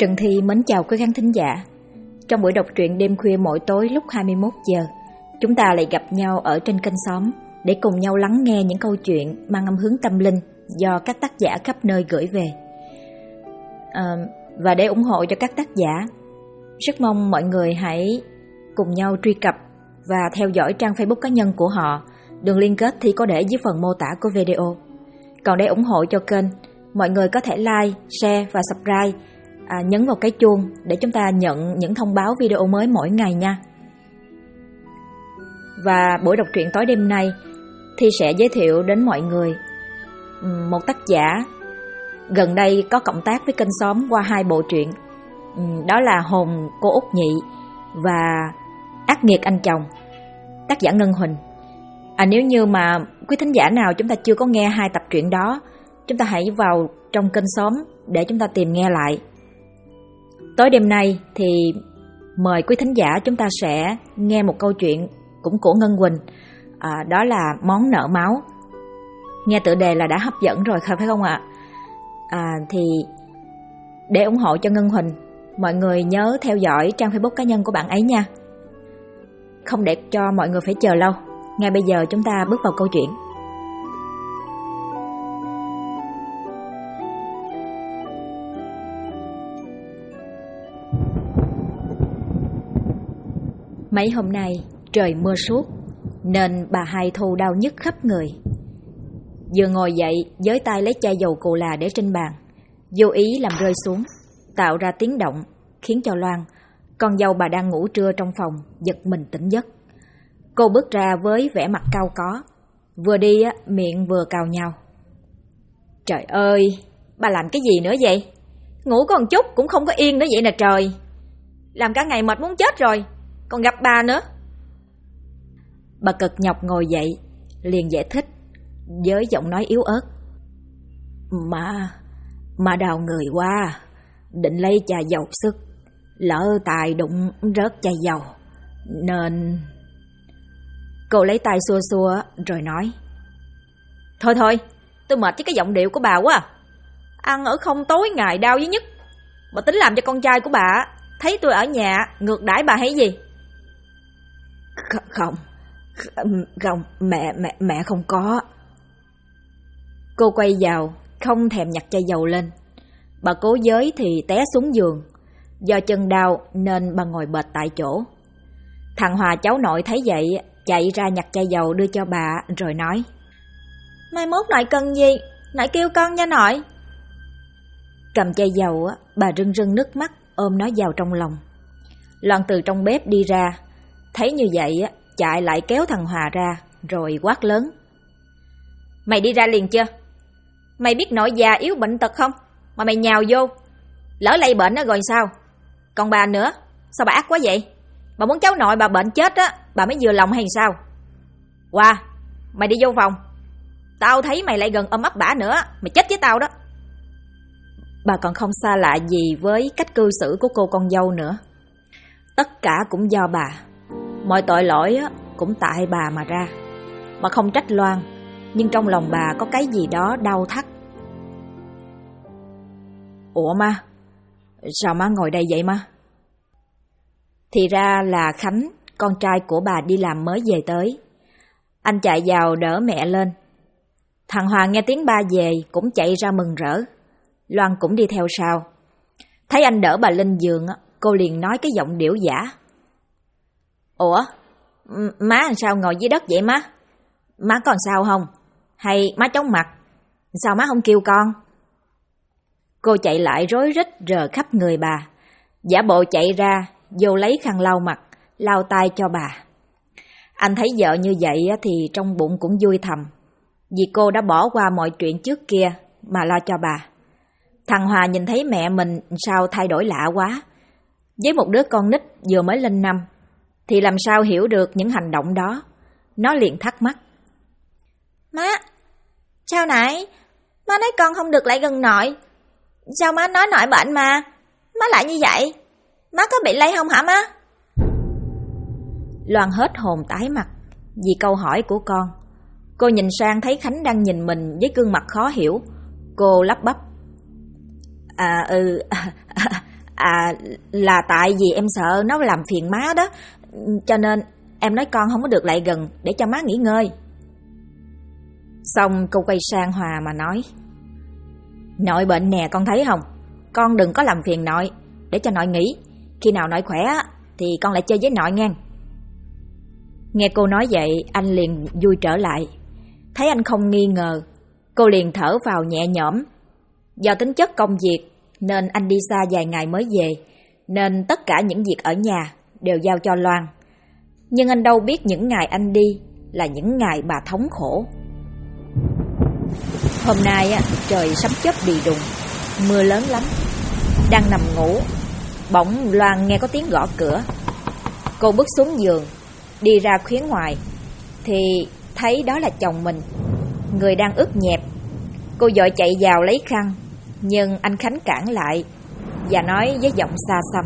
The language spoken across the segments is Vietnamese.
Trần Thi mến chào quý khán thính giả. Trong buổi đọc truyện đêm khuya mỗi tối lúc 21 giờ, chúng ta lại gặp nhau ở trên kênh Xóm để cùng nhau lắng nghe những câu chuyện mang âm hướng tâm linh do các tác giả khắp nơi gửi về. Và để ủng hộ cho các tác giả, rất mong mọi người hãy cùng nhau truy cập và theo dõi trang Facebook cá nhân của họ. Đường liên kết thì có để dưới phần mô tả của video. Còn để ủng hộ cho kênh, mọi người có thể like, share và subscribe, nhấn vào cái chuông để chúng ta nhận những thông báo video mới mỗi ngày nha. Và buổi đọc truyện tối đêm nay thì sẽ giới thiệu đến mọi người một tác giả gần đây có cộng tác với kênh Xóm qua 2 bộ truyện. Đó là Hồn cô Út Nhị và Ác nghiệt anh chồng, tác giả Ngân Huỳnh. Nếu như mà quý thính giả nào chúng ta chưa có nghe 2 tập truyện đó, chúng ta hãy vào trong kênh Xóm để chúng ta tìm nghe lại. Tối đêm nay thì mời quý thính giả chúng ta sẽ nghe một câu chuyện cũng của Ngân Huỳnh, đó là Món nợ máu. Nghe tựa đề là đã hấp dẫn rồi phải không ạ? Thì để ủng hộ cho Ngân Huỳnh, mọi người nhớ theo dõi trang Facebook cá nhân của bạn ấy nha. Không để cho mọi người phải chờ lâu, ngay bây giờ chúng ta bước vào câu chuyện. Mấy hôm nay trời mưa suốt nên bà Hai Thu đau nhức khắp người. Vừa ngồi dậy với tay lấy chai dầu cù là để trên bàn, vô ý làm rơi xuống, tạo ra tiếng động khiến cho Loan, con dâu bà đang ngủ trưa trong phòng, giật mình tỉnh giấc. Cô bước ra với vẻ mặt cau có, vừa đi miệng vừa cào nhau. Trời ơi, bà làm cái gì nữa vậy? Ngủ còn chút cũng không có yên nữa vậy nè trời. Làm cả ngày mệt muốn chết rồi, còn gặp bà nữa. Bà cực nhọc ngồi dậy, liền giải thích với giọng nói yếu ớt. Má đau người quá, định lấy chai dầu sức, lỡ tài đụng rớt chai dầu, nên... Cô lấy tay xua xua rồi nói. Thôi, tôi mệt với cái giọng điệu của bà quá. Ăn ở không tối ngày đau với nhức. Bà tính làm cho con trai của bà thấy tôi ở nhà ngược đãi bà hay gì? Không, mẹ không có. Cô quay vào, không thèm nhặt chai dầu lên. Bà cố giới thì té xuống giường. Do chân đau nên bà ngồi bệt tại chỗ. Thằng Hòa cháu nội thấy vậy, chạy ra nhặt chai dầu đưa cho bà rồi nói. Mai mốt nội cần gì, nội kêu con nha nội. Cầm chai dầu, bà rưng rưng nước mắt ôm nó vào trong lòng. Loan từ trong bếp đi ra, thấy như vậy chạy lại kéo thằng Hòa ra rồi quát lớn. Mày đi ra liền chưa? Mày biết nội già yếu bệnh tật không mà mày nhào vô, lỡ lây bệnh rồi sao? Còn bà nữa, sao bà ác quá vậy? Bà muốn cháu nội bà bệnh chết bà mới vừa lòng hay sao? Hòa, mày đi vô phòng. Tao thấy mày lại gần ôm ấp bả nữa, mày chết với tao đó. Bà còn không xa lạ gì với cách cư xử của cô con dâu nữa. Tất cả cũng do bà. Mọi tội lỗi cũng tại bà mà ra. Bà không trách Loan, nhưng trong lòng bà có cái gì đó đau thắt. Ủa má, sao má ngồi đây vậy má? Thì ra là Khánh, con trai của bà đi làm mới về tới. Anh chạy vào đỡ mẹ lên. Thằng Hoàng nghe tiếng ba về cũng chạy ra mừng rỡ. Loan cũng đi theo sau. Thấy anh đỡ bà lên giường, cô liền nói cái giọng điểu giả. Ủa, má làm sao ngồi dưới đất vậy má? Má còn sao không? Hay má chóng mặt? Sao má không kêu con? Cô chạy lại rối rít rờ khắp người bà, giả bộ chạy ra, vô lấy khăn lau mặt, lau tay cho bà. Anh thấy vợ như vậy thì trong bụng cũng vui thầm, vì cô đã bỏ qua mọi chuyện trước kia mà lo cho bà. Thằng Hòa nhìn thấy mẹ mình sao thay đổi lạ quá. Với một đứa con nít vừa mới lên năm, thì làm sao hiểu được những hành động đó. Nó liền thắc mắc. Má, sao nãy má nói con không được lại gần nội? Sao má nói nội bệnh mà má lại như vậy? Má có bị lây không hả má? Loan hết hồn tái mặt vì câu hỏi của con. Cô nhìn sang thấy Khánh đang nhìn mình với gương mặt khó hiểu. Cô lắp bắp. À, là tại vì em sợ nó làm phiền má đó, cho nên em nói con không có được lại gần để cho má nghỉ ngơi. Xong cô quay sang Hòa mà nói: Nội bệnh nè con thấy không, con đừng có làm phiền nội, để cho nội nghỉ. Khi nào nội khỏe thì con lại chơi với nội ngang. Nghe cô nói vậy, anh liền vui trở lại. Thấy anh không nghi ngờ, cô liền thở vào nhẹ nhõm. Do tính chất công việc nên anh đi xa vài ngày mới về, nên tất cả những việc ở nhà đều giao cho Loan. Nhưng anh đâu biết những ngày anh đi là những ngày bà thống khổ. Hôm nay trời sấm chớp đì đùng, mưa lớn lắm. Đang nằm ngủ, bỗng Loan nghe có tiếng gõ cửa. Cô bước xuống giường, đi ra phía ngoài thì thấy đó là chồng mình, người đang ướt nhẹp. Cô vội chạy vào lấy khăn, nhưng anh Khánh cản lại và nói với giọng xa xăm: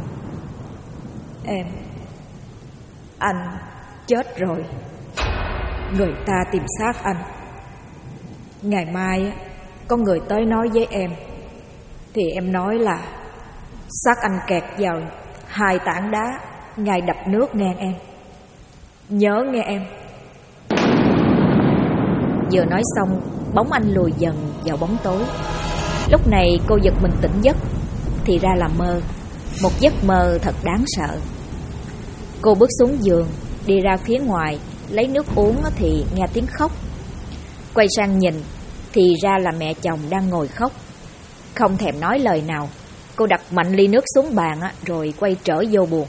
Anh chết rồi. Người ta tìm xác anh. Ngày mai có người tới nói với em, thì em nói là xác anh kẹt vào 2 tảng đá ngay đập nước nghe em. Nhớ nghe em. Vừa nói xong, bóng anh lùi dần vào bóng tối. Lúc này cô giật mình tỉnh giấc, thì ra là mơ. Một giấc mơ thật đáng sợ. Cô bước xuống giường, đi ra phía ngoài lấy nước uống thì nghe tiếng khóc. Quay sang nhìn thì ra là mẹ chồng đang ngồi khóc. Không thèm nói lời nào, cô đặt mạnh ly nước xuống bàn rồi quay trở vô buồng.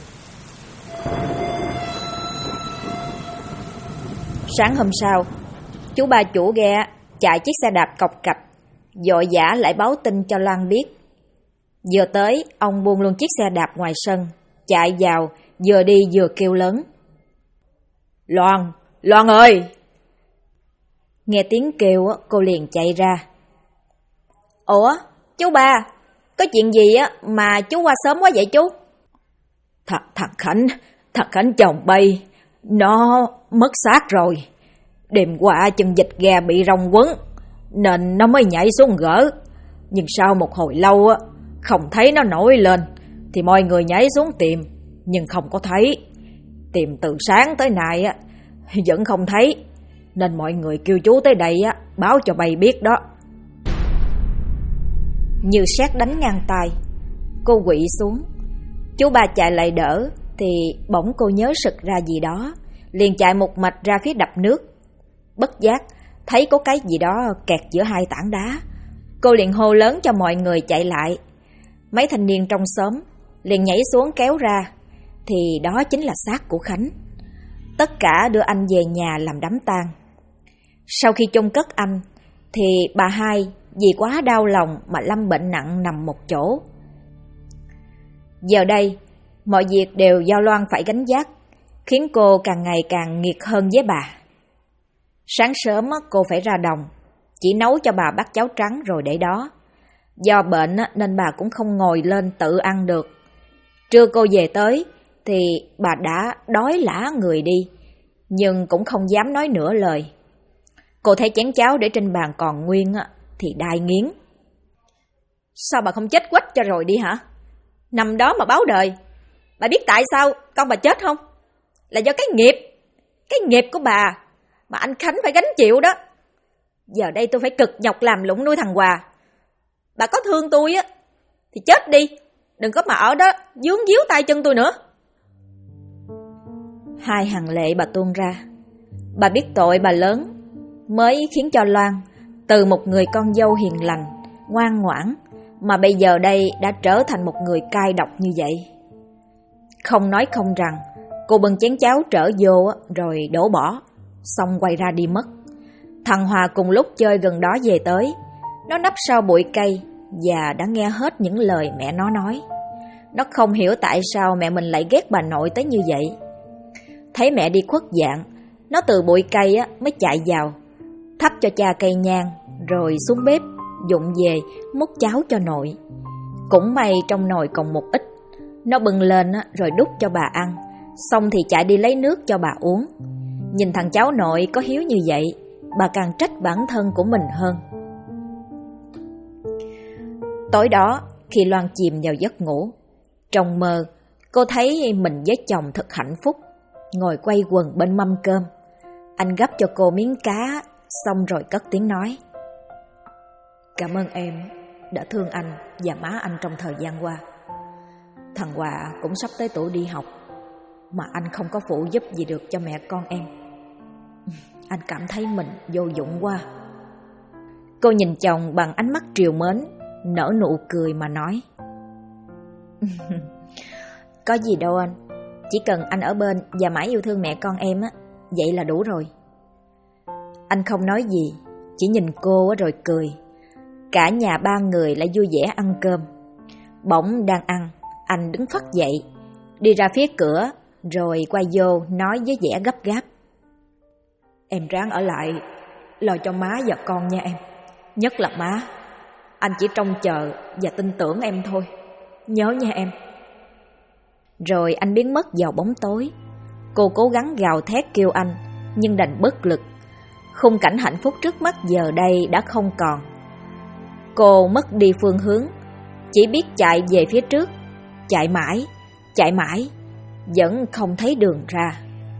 Sáng hôm sau, chú ba chủ ghe chạy chiếc xe đạp cộc cạch, vội vã lại báo tin cho Loan biết. Vừa tới, ông buông luôn chiếc xe đạp ngoài sân, chạy vào, vừa đi vừa kêu lớn: Loan, Loan ơi! Nghe tiếng kêu, cô liền chạy ra. Ủa, chú ba, có chuyện gì mà chú qua sớm quá vậy chú? Thằng Khánh chồng bay, nó mất xác rồi. Đêm qua chân vịt gà bị rong quấn, nên nó mới nhảy xuống gỡ. Nhưng sau một hồi lâu không thấy nó nổi lên, thì mọi người nhảy xuống tìm, nhưng không có thấy. Tìm từ sáng tới nay vẫn không thấy, nên mọi người kêu chú tới đây báo cho bay biết đó. Như sét đánh ngang tai, cô quỵ xuống. Chú ba chạy lại đỡ, thì bỗng cô nhớ sực ra gì đó, liền chạy một mạch ra phía đập nước. Bất giác thấy có cái gì đó kẹt giữa 2 tảng đá. Cô liền hô lớn cho mọi người chạy lại. Mấy thanh niên trong xóm liền nhảy xuống kéo ra, thì đó chính là xác của Khánh. Tất cả đưa anh về nhà làm đám tang. Sau khi chôn cất anh, thì bà hai vì quá đau lòng mà lâm bệnh nặng nằm một chỗ. Giờ đây, mọi việc đều do Loan phải gánh vác, khiến cô càng ngày càng nghiệt hơn với bà. Sáng sớm cô phải ra đồng, chỉ nấu cho bà bát cháo trắng rồi để đó. Do bệnh nên bà cũng không ngồi lên tự ăn được. Trưa cô về tới thì bà đã đói lả người đi, nhưng cũng không dám nói nửa lời. Cô thấy chén cháo để trên bàn còn nguyên thì đai nghiến. Sao bà không chết quách cho rồi đi hả? Nằm đó mà báo đời. Bà biết tại sao con bà chết không? Là do cái nghiệp của bà mà anh Khánh phải gánh chịu đó. Giờ đây tôi phải cực nhọc làm lụng nuôi thằng Hòa. Bà có thương tôi thì chết đi, đừng có mà ở đó vướng víu tay chân tôi nữa. 2 hàng lệ bà tuôn ra. Bà biết tội bà lớn mới khiến cho Loan từ một người con dâu hiền lành, ngoan ngoãn, mà bây giờ đây đã trở thành một người cay độc như vậy. Không nói không rằng, cô bưng chén cháo trở vô rồi đổ bỏ, xong quay ra đi mất. Thằng Hòa cùng lúc chơi gần đó về tới. Nó nấp sau bụi cây và đã nghe hết những lời mẹ nó nói. Nó không hiểu tại sao mẹ mình lại ghét bà nội tới như vậy. Thấy mẹ đi khuất dạng, nó từ bụi cây mới chạy vào, thắp cho cha cây nhang, rồi xuống bếp vụng về múc cháo cho nội. Cũng may trong nồi còn một ít, nó bưng lên rồi đút cho bà ăn, xong thì chạy đi lấy nước cho bà uống. Nhìn thằng cháu nội có hiếu như vậy, bà càng trách bản thân của mình hơn. Tối đó, khi Loan chìm vào giấc ngủ, Trong mơ, cô thấy mình với chồng thật hạnh phúc, ngồi quay quần bên mâm cơm. Anh gắp cho cô miếng cá, xong rồi cất tiếng nói: "Cảm ơn em đã thương anh và má anh trong thời gian qua. Thằng Hòa cũng sắp tới tuổi đi học, mà anh không có phụ giúp gì được cho mẹ con em. Anh cảm thấy mình vô dụng quá." Cô nhìn chồng bằng ánh mắt trìu mến, nở nụ cười mà nói: "Có gì đâu anh, chỉ cần anh ở bên và mãi yêu thương mẹ con em á, vậy là đủ rồi." Anh không nói gì, chỉ nhìn cô rồi cười. Cả nhà ba người lại vui vẻ ăn cơm. Bỗng đang ăn, anh đứng phắt dậy, đi ra phía cửa, rồi quay vô nói với vẻ gấp gáp: "Em ráng ở lại, lo cho má và con nha em. Nhất là má, anh chỉ trông chờ và tin tưởng em thôi. Nhớ nha em." Rồi anh biến mất vào bóng tối. Cô cố gắng gào thét kêu anh, nhưng đành bất lực. Khung cảnh hạnh phúc trước mắt giờ đây đã không còn. Cô mất đi phương hướng, chỉ biết chạy về phía trước, chạy mãi, vẫn không thấy đường ra.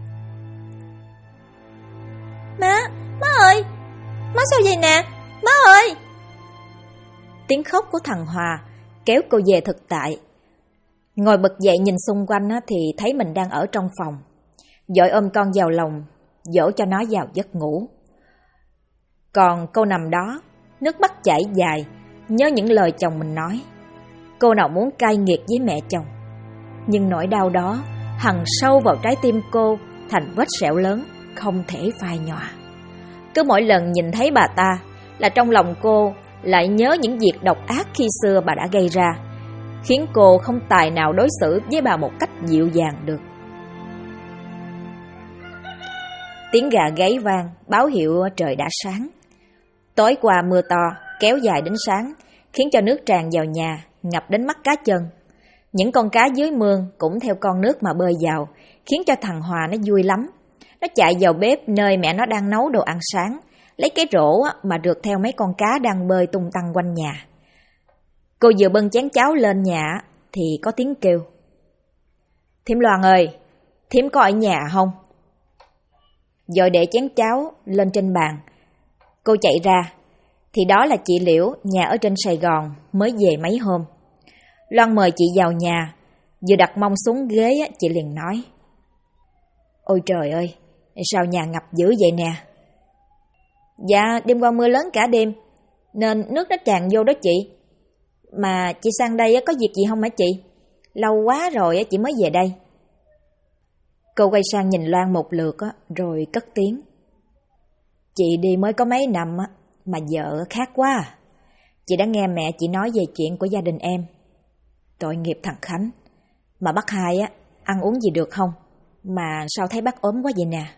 Má ơi, má sao vậy nè, má ơi!" Tiếng khóc của thằng Hòa kéo cô về thực tại. Ngồi bật dậy nhìn xung quanh thì thấy mình đang ở trong phòng, vội ôm con vào lòng, dỗ cho nó vào giấc ngủ. Còn cô nằm đó, nước mắt chảy dài, nhớ những lời chồng mình nói. Cô nào muốn cay nghiệt với mẹ chồng, nhưng nỗi đau đó hằn sâu vào trái tim cô thành vết sẹo lớn, không thể phai nhòa. Cứ mỗi lần nhìn thấy bà ta là trong lòng cô lại nhớ những việc độc ác khi xưa bà đã gây ra, khiến cô không tài nào đối xử với bà một cách dịu dàng được. Tiếng gà gáy vang báo hiệu trời đã sáng. Tối qua mưa to kéo dài đến sáng, khiến cho nước tràn vào nhà, ngập đến mắt cá chân. Những con cá dưới mương cũng theo con nước mà bơi vào, khiến cho thằng Hòa nó vui lắm. Nó chạy vào bếp nơi mẹ nó đang nấu đồ ăn sáng, lấy cái rổ mà rượt theo mấy con cá đang bơi tung tăng quanh nhà. Cô vừa bưng chén cháo lên nhà thì có tiếng kêu: "Thím Loan ơi, thím có ở nhà không?" Rồi để chén cháo lên trên bàn, cô chạy ra, thì đó là chị Liễu, nhà ở trên Sài Gòn, mới về mấy hôm. Loan mời chị vào nhà, vừa đặt mông xuống ghế chị liền nói: "Ôi trời ơi, sao nhà ngập dữ vậy nè?" "Dạ, đêm qua mưa lớn cả đêm, nên nước nó tràn vô đó chị. Mà chị sang đây có việc gì không hả chị? Lâu quá rồi chị mới về đây." Cô quay sang nhìn Loan một lượt rồi cất tiếng: "Chị đi mới có mấy năm mà vợ khác quá à. Chị đã nghe mẹ chị nói về chuyện của gia đình em. Tội nghiệp thằng Khánh. Mà bác Hai ăn uống gì được không? Mà sao thấy bác ốm quá vậy nè?"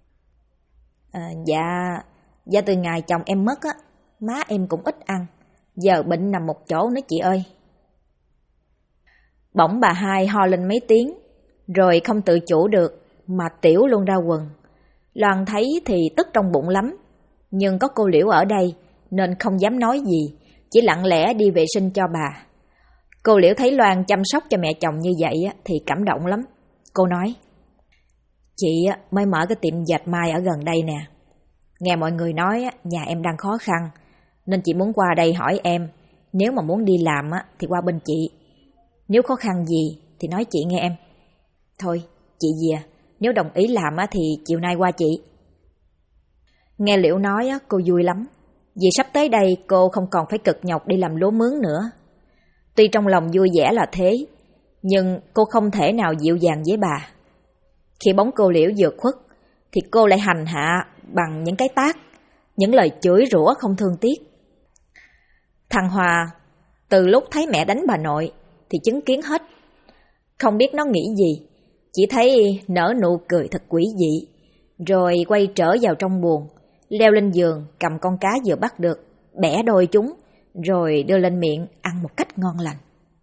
Dạ từ ngày chồng em mất má em cũng ít ăn. Giờ bệnh nằm một chỗ nữa chị ơi." Bỗng bà Hai ho lên mấy tiếng, rồi không tự chủ được mà tiểu luôn ra quần. Loan thấy thì tức trong bụng lắm, nhưng có cô Liễu ở đây nên không dám nói gì, chỉ lặng lẽ đi vệ sinh cho bà. Cô Liễu thấy Loan chăm sóc cho mẹ chồng như vậy thì cảm động lắm. Cô nói: "Chị mới mở cái tiệm dệt may ở gần đây nè. Nghe mọi người nói nhà em đang khó khăn, nên chị muốn qua đây hỏi em, nếu mà muốn đi làm thì qua bên chị. Nếu khó khăn gì thì nói chị nghe em. Thôi, chị về, nếu đồng ý làm thì chiều nay qua chị." Nghe Liễu nói cô vui lắm, vì sắp tới đây cô không còn phải cực nhọc đi làm lúa mướn nữa. Tuy trong lòng vui vẻ là thế, nhưng cô không thể nào dịu dàng với bà. Khi bóng cô Liễu vừa khuất, thì cô lại hành hạ bằng những cái tát, những lời chửi rủa không thương tiếc. Thằng Hòa từ lúc thấy mẹ đánh bà nội thì chứng kiến hết. Không biết nó nghĩ gì, chỉ thấy nở nụ cười thật quỷ dị, rồi quay trở vào trong buồng, leo lên giường cầm con cá vừa bắt được, bẻ đôi chúng, rồi đưa lên miệng ăn một cách ngon lành.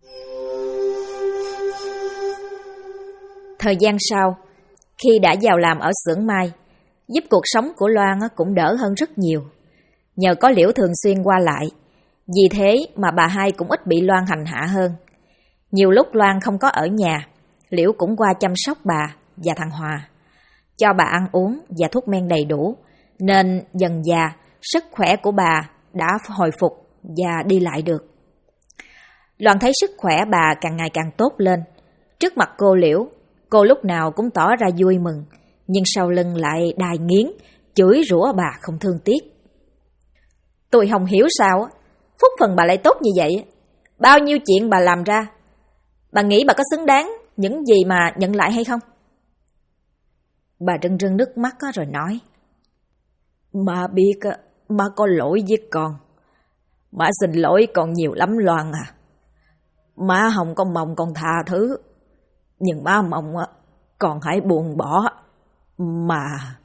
Thời gian sau, khi đã vào làm ở xưởng may, giúp cuộc sống của Loan cũng đỡ hơn rất nhiều. Nhờ có Liễu thường xuyên qua lại, vì thế mà bà Hai cũng ít bị Loan hành hạ hơn. Nhiều lúc Loan không có ở nhà, Liễu cũng qua chăm sóc bà và thằng Hòa, cho bà ăn uống và thuốc men đầy đủ, nên dần dà sức khỏe của bà đã hồi phục và đi lại được. Loan thấy sức khỏe bà càng ngày càng tốt lên. Trước mặt cô Liễu, cô lúc nào cũng tỏ ra vui mừng, nhưng sau lưng lại đài nghiến, chửi rủa bà không thương tiếc. Tôi không hiểu sao phúc phần bà lại tốt như vậy. Bao nhiêu chuyện bà làm ra, bà nghĩ bà có xứng đáng những gì mà nhận lại hay không? Bà rưng rưng nước mắt rồi nói: Má biết má có lỗi với con. Má xin lỗi con nhiều lắm Loan à. Má không có mong con tha thứ, nhưng má mong con hãy buông bỏ mà.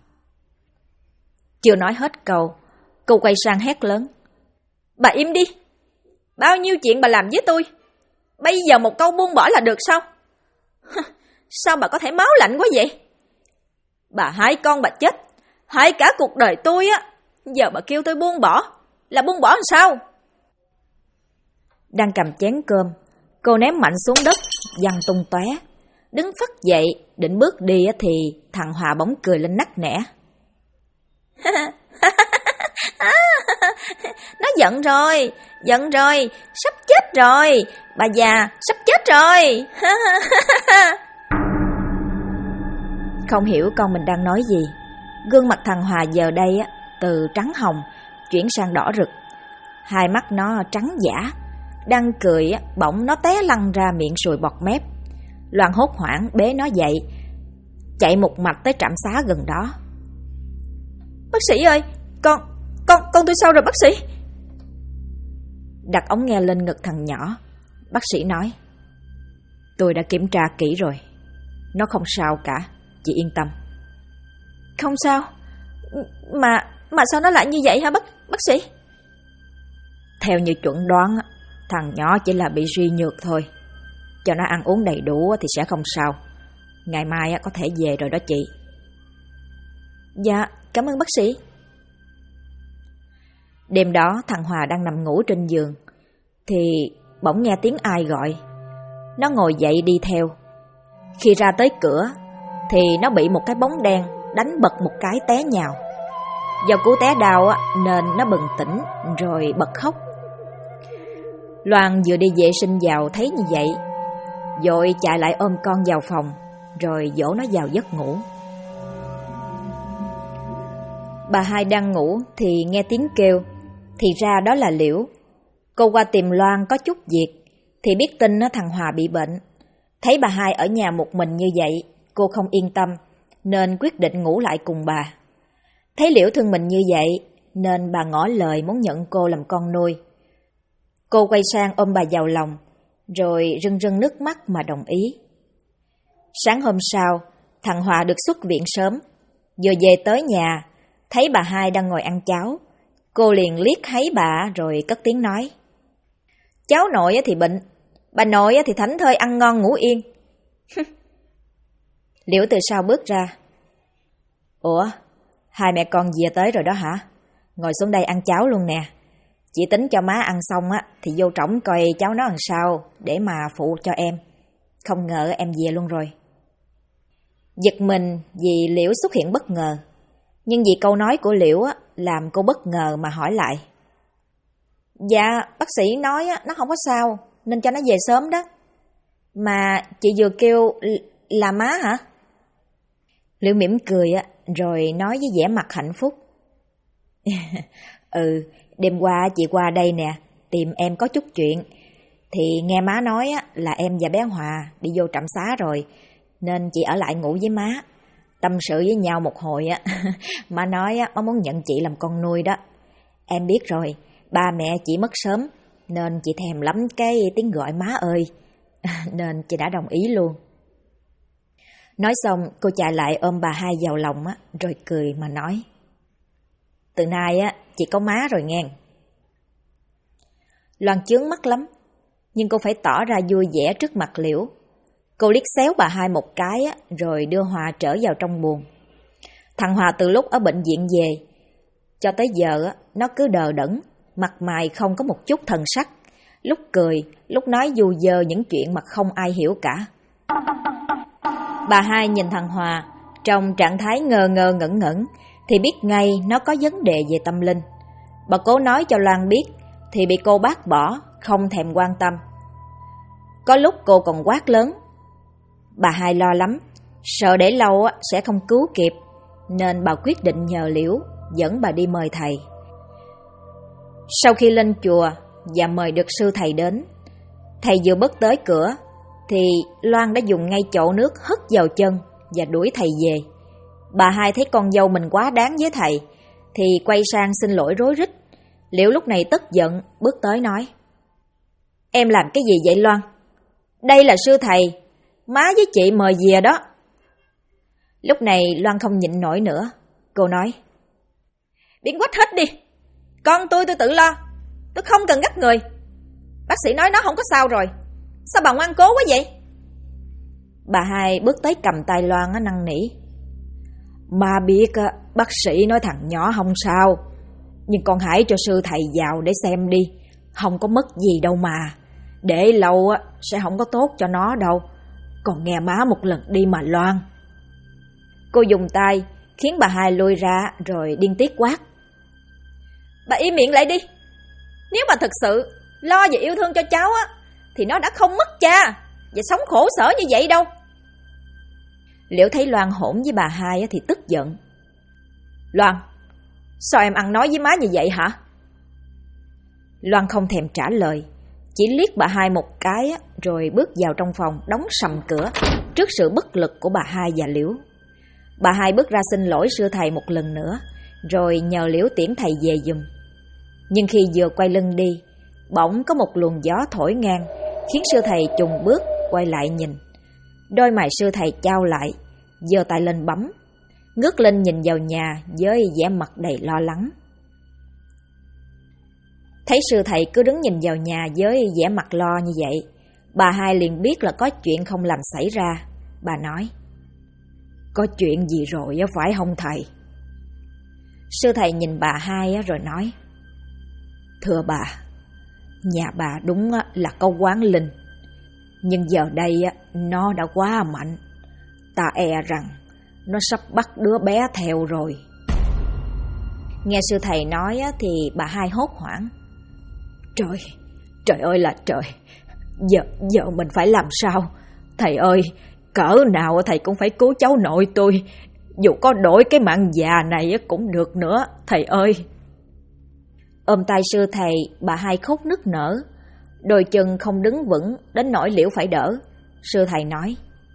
Chưa nói hết câu, cô quay sang hét lớn: Bà im đi! Bao nhiêu chuyện bà làm với tôi, bây giờ một câu buông bỏ là được sao? Sao bà có thể máu lạnh quá vậy? Bà hại con bà chết, hại cả cuộc đời tôi á. Giờ bà kêu tôi buông bỏ, là buông bỏ làm sao? Đang cầm chén cơm, cô ném mạnh xuống đất, văng tung tóe. Đứng phắt dậy, định bước đi thì thằng Hòa bỗng cười lên nắc nẻ. Nó giận rồi, sắp chết rồi, bà già sắp chết rồi. Không hiểu con mình đang nói gì. Gương mặt thằng Hòa giờ đây từ trắng hồng chuyển sang đỏ rực, hai mắt nó trắng dã. Đang cười bỗng nó té lăn ra miệng sùi bọt mép. Loan hốt hoảng bế nó dậy, chạy một mạch tới trạm xá gần đó. Bác sĩ ơi, con tôi sao rồi bác sĩ? Đặt ống nghe lên ngực thằng nhỏ, bác sĩ nói: Tôi đã kiểm tra kỹ rồi, nó không sao cả, chị yên tâm. Không sao? Mà sao nó lại như vậy hả bác sĩ? Theo như chuẩn đoán, thằng nhỏ chỉ là bị suy nhược thôi. Cho nó ăn uống đầy đủ thì sẽ không sao. Ngày mai có thể về rồi đó chị. Dạ, cảm ơn bác sĩ. Đêm đó thằng Hòa đang nằm ngủ trên giường thì bỗng nghe tiếng ai gọi. Nó ngồi dậy đi theo. Khi ra tới cửa thì nó bị một cái bóng đen đánh bật một cái té nhào. Do cú té đau nên nó bừng tỉnh rồi bật khóc. Loan vừa đi vệ sinh vào thấy như vậy, vội chạy lại ôm con vào phòng rồi dỗ nó vào giấc ngủ. Bà hai đang ngủ thì nghe tiếng kêu, thì ra đó là Liễu. Cô qua tìm Loan có chút việc thì biết tin thằng Hòa bị bệnh. Thấy bà hai ở nhà một mình như vậy, cô không yên tâm nên quyết định ngủ lại cùng bà. Thấy Liễu thương mình như vậy nên bà ngỏ lời muốn nhận cô làm con nuôi. Cô quay sang ôm bà vào lòng rồi rưng rưng nước mắt mà đồng ý. Sáng hôm sau, thằng Hòa được xuất viện sớm. Vừa về tới nhà, thấy bà hai đang ngồi ăn cháo. Cô liền liếc thấy bà rồi cất tiếng nói: Cháu nội thì bệnh, bà nội thì thảnh thơi ăn ngon ngủ yên. Liễu từ sau bước ra. Ủa, hai mẹ con về tới rồi đó hả? Ngồi xuống đây ăn cháo luôn nè. Chị tính cho má ăn xong thì vô trỏng coi cháu nó làm sao để mà phụ cho em. Không ngờ em về luôn rồi. Giật mình vì Liễu xuất hiện bất ngờ, nhưng vì câu nói của Liễu làm cô bất ngờ mà hỏi lại. Dạ, bác sĩ nói nó không có sao nên cho nó về sớm đó. Mà chị vừa kêu là má hả? Liễu mỉm cười rồi nói với vẻ mặt hạnh phúc. Đêm qua chị qua đây nè, tìm em có chút chuyện. Thì nghe má nói là em và bé Hòa đi vô trạm xá rồi, nên chị ở lại ngủ với má. Tâm sự với nhau một hồi má nói má muốn nhận chị làm con nuôi đó. Em biết rồi, ba mẹ chị mất sớm nên chị thèm lắm cái tiếng gọi má ơi. Nên chị đã đồng ý luôn. Nói xong cô chạy lại ôm bà hai vào lòng rồi cười mà nói: Từ nay chị có má rồi nghe. Loan chướng mắt lắm, nhưng cô phải tỏ ra vui vẻ trước mặt Liễu. Cô liếc xéo bà hai một cái rồi đưa Hòa trở vào trong buồng. Thằng Hòa từ lúc ở bệnh viện về cho tới giờ nó cứ đờ đẫn, mặt mày không có một chút thần sắc, lúc cười, lúc nói du dơ những chuyện mà không ai hiểu cả. Bà hai nhìn thằng Hòa trong trạng thái ngơ ngơ ngẩn ngẩn thì biết ngay nó có vấn đề về tâm linh. Bà cố nói cho Loan biết thì bị cô bác bỏ, không thèm quan tâm. Có lúc cô còn quát lớn. Bà hai lo lắm, sợ để lâu sẽ không cứu kịp, nên bà quyết định nhờ Liễu dẫn bà đi mời thầy. Sau khi lên chùa và mời được sư thầy đến, thầy vừa bước tới cửa thì Loan đã dùng ngay chậu nước hất vào chân và đuổi thầy về. Bà hai thấy con dâu mình quá đáng với thầy thì quay sang xin lỗi rối rít. Liễu lúc này tức giận bước tới nói: Em làm cái gì vậy Loan? Đây là sư thầy, má với chị mời về đó. Lúc này Loan không nhịn nổi nữa. Cô nói: Biến quách hết đi, con tôi tự lo, tôi không cần gắt người. Bác sĩ nói nó không có sao rồi, sao bà ngoan cố quá vậy? Bà hai bước tới cầm tay Loan năn nỉ: Má biết bác sĩ nói thằng nhỏ không sao, nhưng con hãy cho sư thầy vào để xem đi, không có mất gì đâu mà. Để lâu sẽ không có tốt cho nó đâu. Còn nghe má một lần đi mà Loan. Cô dùng tay khiến bà hai lùi ra rồi điên tiết quát: Bà im miệng lại đi. Nếu mà thật sự lo và yêu thương cho cháu thì nó đã không mất cha và sống khổ sở như vậy đâu. Liễu thấy Loan hỗn với bà hai thì tức giận: Loan, sao em ăn nói với má như vậy hả? Loan không thèm trả lời, chỉ liếc bà hai một cái rồi bước vào trong phòng đóng sầm cửa trước sự bất lực của bà hai và Liễu. Bà hai bước ra xin lỗi sư thầy một lần nữa rồi nhờ Liễu tiễn thầy về giùm. Nhưng khi vừa quay lưng đi, bỗng có một luồng gió thổi ngang khiến sư thầy chùng bước quay lại nhìn. Đôi mày sư thầy chau lại, giơ tay lên bấm, ngước lên nhìn vào nhà với vẻ mặt đầy lo lắng. Thấy sư thầy cứ đứng nhìn vào nhà với vẻ mặt lo như vậy, bà hai liền biết là có chuyện không lành xảy ra. Bà nói: Có chuyện gì rồi phải không thầy? Sư thầy nhìn bà hai rồi nói: Thưa bà, nhà bà đúng là có quán linh, nhưng giờ đây nó đã quá mạnh. Ta e rằng nó sắp bắt đứa bé theo rồi. Nghe sư thầy nói thì bà hai hốt hoảng: Trời ơi là trời, giờ mình phải làm sao? Thầy ơi, cỡ nào thầy cũng phải cứu cháu nội tôi, dù có đổi cái mạng già này cũng được nữa, thầy ơi. Ôm tay sư thầy, bà hai khóc nức nở, đôi chân không đứng vững đến nỗi Liễu phải đỡ. Sư thầy nói: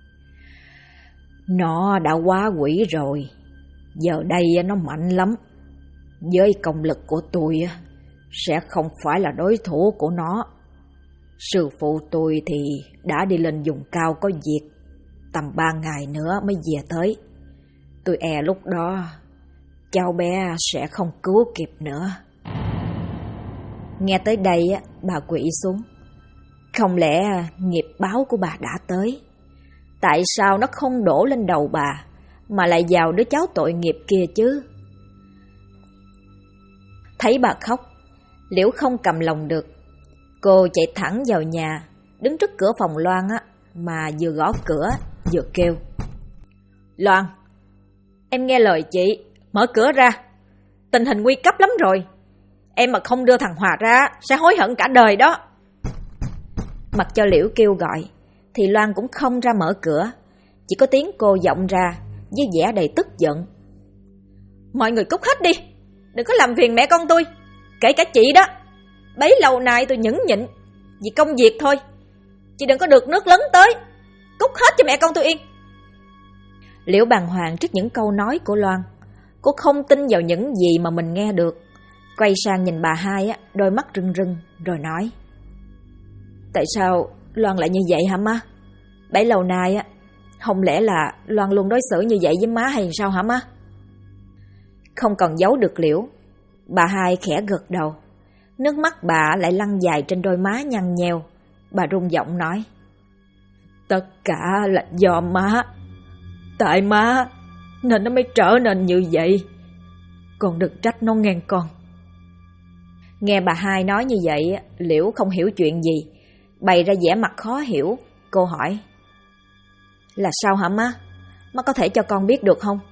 Nó đã quá quỷ rồi, giờ đây nó mạnh lắm. Với công lực của tôi sẽ không phải là đối thủ của nó. Sư phụ tôi thì đã đi lên vùng cao có việc, tầm 3 ngày nữa mới về tới. Tôi e lúc đó cháu bé sẽ không cứu kịp nữa. Nghe tới đây bà quỵ xuống. Không lẽ nghiệp báo của bà đã tới? Tại sao nó không đổ lên đầu bà mà lại vào đứa cháu tội nghiệp kia chứ? Thấy bà khóc, Liễu không cầm lòng được. Cô chạy thẳng vào nhà, đứng trước cửa phòng Loan mà vừa gõ cửa vừa kêu: Loan, em nghe lời chị, mở cửa ra. Tình hình nguy cấp lắm rồi. Em mà không đưa thằng Hòa ra sẽ hối hận cả đời đó. Mặc cho Liễu kêu gọi thì Loan cũng không ra mở cửa, chỉ có tiếng cô vọng ra với vẻ đầy tức giận: Mọi người cút hết đi, đừng có làm phiền mẹ con tôi, kể cả chị đó. Bấy lâu nay tôi nhẫn nhịn vì công việc thôi, chị đừng có được nước lấn tới. Cút hết cho mẹ con tôi yên. Liễu bàng hoàng trước những câu nói của Loan. Cô không tin vào những gì mà mình nghe được. Quay sang nhìn bà hai đôi mắt rưng rưng rồi nói: Tại sao Loan lại như vậy hả má? Bấy lâu nay không lẽ là Loan luôn đối xử như vậy với má hay sao hả má? Không còn giấu được Liễu, bà hai khẽ gật đầu. Nước mắt bà lại lăn dài trên đôi má nhăn nheo. Bà run giọng nói: Tất cả là do má. Tại má nên nó mới trở nên như vậy. Con đừng trách nó nghe con. Nghe bà hai nói như vậy, Liễu không hiểu chuyện gì, bày ra vẻ mặt khó hiểu. Cô hỏi: Là sao hả má? Má có thể cho con biết được không?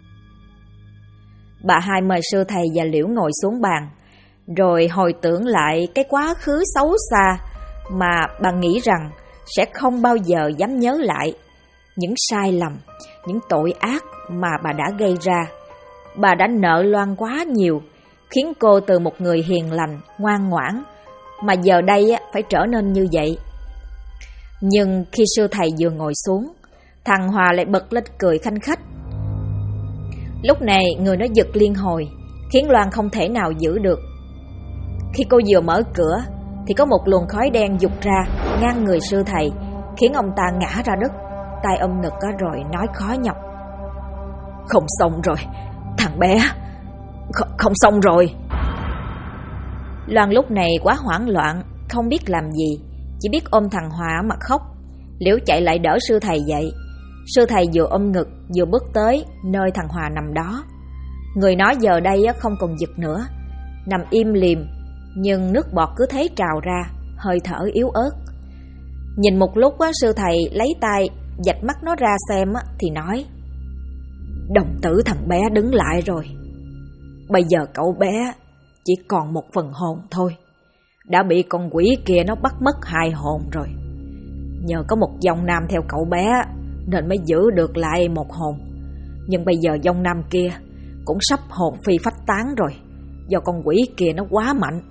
Bà hai mời sư thầy và Liễu ngồi xuống bàn, rồi hồi tưởng lại cái quá khứ xấu xa mà bà nghĩ rằng sẽ không bao giờ dám nhớ lại, những sai lầm, những tội ác mà bà đã gây ra. Bà đã nợ Loan quá nhiều, khiến cô từ một người hiền lành, ngoan ngoãn mà giờ đây phải trở nên như vậy. Nhưng khi sư thầy vừa ngồi xuống, thằng Hòa lại bật lên cười khanh khách. Lúc này người nó giật liên hồi, khiến Loan không thể nào giữ được. Khi cô vừa mở cửa thì có một luồng khói đen vụt ra ngang người sư thầy, khiến ông ta ngã ra đất, tay ôm ngực rồi nói khó nhọc: Không xong rồi, thằng bé, không xong rồi. Loan lúc này quá hoảng loạn, không biết làm gì, chỉ biết ôm thằng Hòa mà khóc. Liễu chạy lại đỡ sư thầy dậy. Sư thầy vừa ôm ngực vừa bước tới nơi thằng Hòa nằm đó. Người nó giờ đây không còn giật nữa, nằm im lìm, nhưng nước bọt cứ thế trào ra, hơi thở yếu ớt. Nhìn một lúc sư thầy lấy tay vạch mắt nó ra xem thì nói: Đồng tử thằng bé đứng lại rồi. Bây giờ cậu bé chỉ còn một phần hồn thôi. Đã bị con quỷ kia nó bắt mất 2 hồn rồi. Nhờ có một dòng nam theo cậu bé nên mới giữ được lại 1 hồn. Nhưng bây giờ dòng nam kia cũng sắp hồn phi phách tán rồi, do con quỷ kia nó quá mạnh.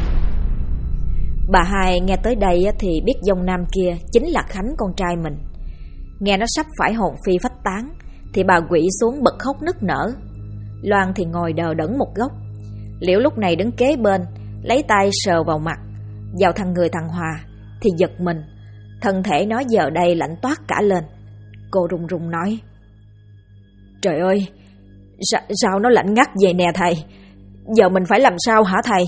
Bà hai nghe tới đây thì biết dòng nam kia chính là Khánh con trai mình. Nghe nó sắp phải hồn phi phách tán thì bà quỵ xuống bật khóc nức nở. Loan thì ngồi đờ đẫn một góc. Liễu lúc này đứng kế bên, lấy tay sờ vào mặt, vào người thằng Hòa thì giật mình. Thân thể nó giờ đây lạnh toát cả lên. Cô run run nói: Trời ơi, sao nó lạnh ngắt vậy nè thầy? Giờ mình phải làm sao hả thầy?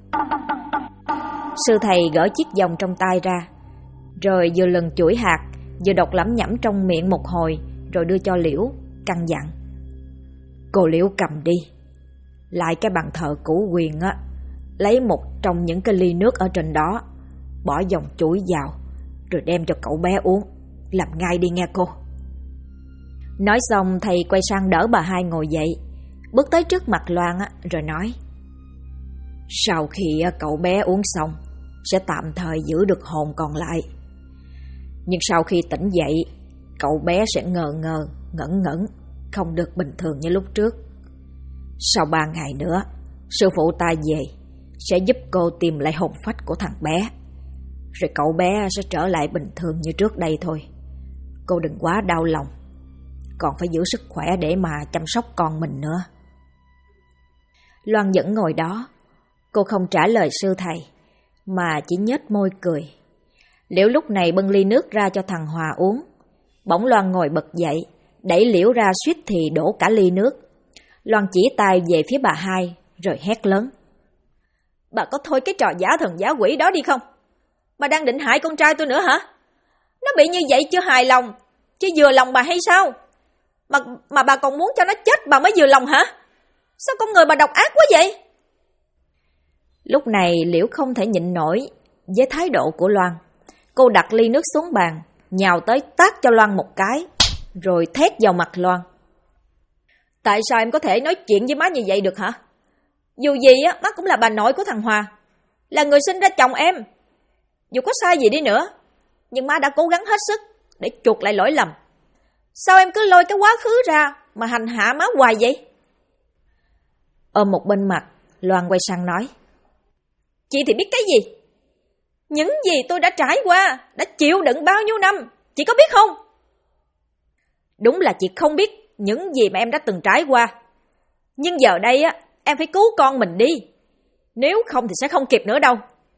Sư thầy gỡ chiếc vòng trong tay ra, rồi vừa lần chuỗi hạt, vừa đọc lẩm nhẩm trong miệng một hồi, rồi đưa cho Liễu, căn dặn: Cô Liễu cầm đi, lại cái bàn thờ cũ quyền lấy một trong những cái ly nước ở trên đó, bỏ dòng chuỗi vào, rồi đem cho cậu bé uống. Làm ngay đi nghe cô. Nói xong thầy quay sang đỡ bà hai ngồi dậy, bước tới trước mặt Loan rồi nói: Sau khi cậu bé uống xong sẽ tạm thời giữ được hồn còn lại. Nhưng sau khi tỉnh dậy, cậu bé sẽ ngờ ngờ, ngẩn ngẩn, không được bình thường như lúc trước. Sau 3 ngày nữa, sư phụ ta về sẽ giúp cô tìm lại hồn phách của thằng bé, rồi cậu bé sẽ trở lại bình thường như trước đây thôi. Cô đừng quá đau lòng, còn phải giữ sức khỏe để mà chăm sóc con mình nữa. Loan vẫn ngồi đó. Cô không trả lời sư thầy, mà chỉ nhếch môi cười. Liễu lúc này bưng ly nước ra cho thằng Hòa uống. Bỗng Loan ngồi bật dậy, đẩy Liễu ra suýt thì đổ cả ly nước. Loan chỉ tay về phía bà hai, rồi hét lớn: Bà có thôi cái trò giả thần giả quỷ đó đi không? Bà đang định hại con trai tôi nữa hả? Nó bị như vậy chưa hài lòng, chứ vừa lòng bà hay sao? Mà bà còn muốn cho nó chết bà mới vừa lòng hả? Sao con người bà độc ác quá vậy? Lúc này Liễu không thể nhịn nổi với thái độ của Loan. Cô đặt ly nước xuống bàn, nhào tới tát cho Loan một cái, rồi thét vào mặt Loan: Tại sao em có thể nói chuyện với má như vậy được hả? Dù gì má cũng là bà nội của thằng Hòa, là người sinh ra chồng em. Dù có sai gì đi nữa, nhưng má đã cố gắng hết sức để chuộc lại lỗi lầm. Sao em cứ lôi cái quá khứ ra mà hành hạ má hoài vậy? Ôm một bên mặt, Loan quay sang nói: Chị thì biết cái gì? Những gì tôi đã trải qua, đã chịu đựng bao nhiêu năm, chị có biết không? Đúng là chị không biết những gì mà em đã từng trải qua. Nhưng giờ đây em phải cứu con mình đi. Nếu không thì sẽ không kịp nữa đâu.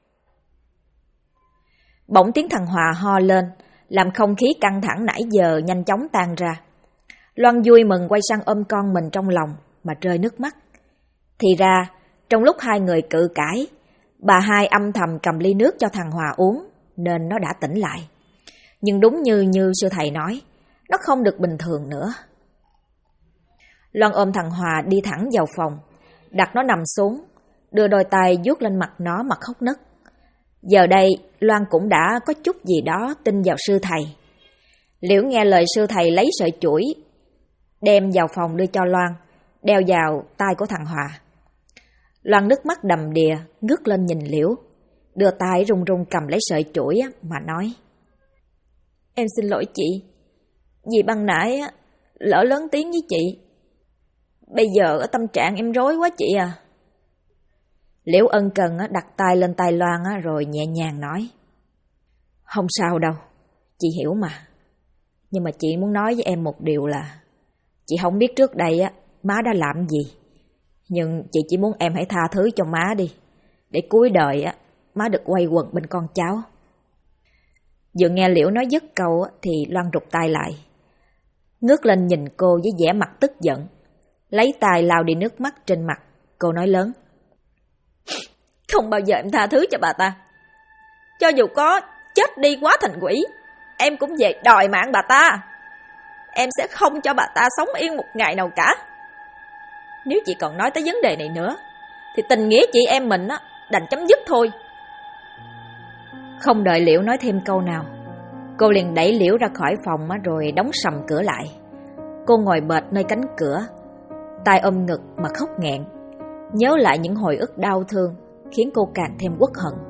Bỗng tiếng thằng Hòa ho lên, làm không khí căng thẳng nãy giờ nhanh chóng tan ra. Loan vui mừng quay sang ôm con mình trong lòng mà rơi nước mắt. Thì ra, trong lúc hai người cự cãi, bà hai âm thầm cầm ly nước cho thằng Hòa uống, nên nó đã tỉnh lại. Nhưng đúng như sư thầy nói, nó không được bình thường nữa. Loan ôm thằng Hòa đi thẳng vào phòng, đặt nó nằm xuống, đưa đôi tay vuốt lên mặt nó mà khóc nấc. Giờ đây Loan cũng đã có chút gì đó tin vào sư thầy. Liễu nghe lời sư thầy lấy sợi chuỗi đem vào phòng đưa cho Loan, đeo vào tay của thằng Hòa. Loan nước mắt đầm đìa ngước lên nhìn Liễu, đưa tay run run cầm lấy sợi chuỗi mà nói: "Em xin lỗi chị, vì ban nãy lỡ lớn tiếng với chị. Bây giờ tâm trạng em rối quá chị à." Liễu ân cần đặt tay lên tay Loan rồi nhẹ nhàng nói: "Không sao đâu, chị hiểu mà. Nhưng mà chị muốn nói với em một điều là chị không biết trước đây má đã làm gì. Nhưng chị chỉ muốn em hãy tha thứ cho má đi, để cuối đời má được quay quần bên con cháu." Vừa nghe Liễu nói dứt câu thì Loan rụt tay lại, ngước lên nhìn cô với vẻ mặt tức giận, lấy tay lau đi nước mắt trên mặt. Cô nói lớn: "Không bao giờ em tha thứ cho bà ta. Cho dù có chết đi quá thành quỷ, em cũng về đòi mạng bà ta. Em sẽ không cho bà ta sống yên một ngày nào cả. Nếu chị còn nói tới vấn đề này nữa thì tình nghĩa chị em mình đành chấm dứt thôi." Không đợi Liễu nói thêm câu nào, cô liền đẩy Liễu ra khỏi phòng rồi đóng sầm cửa lại. Cô ngồi bệt nơi cánh cửa, tay ôm ngực mà khóc nghẹn, nhớ lại những hồi ức đau thương khiến cô càng thêm uất hận.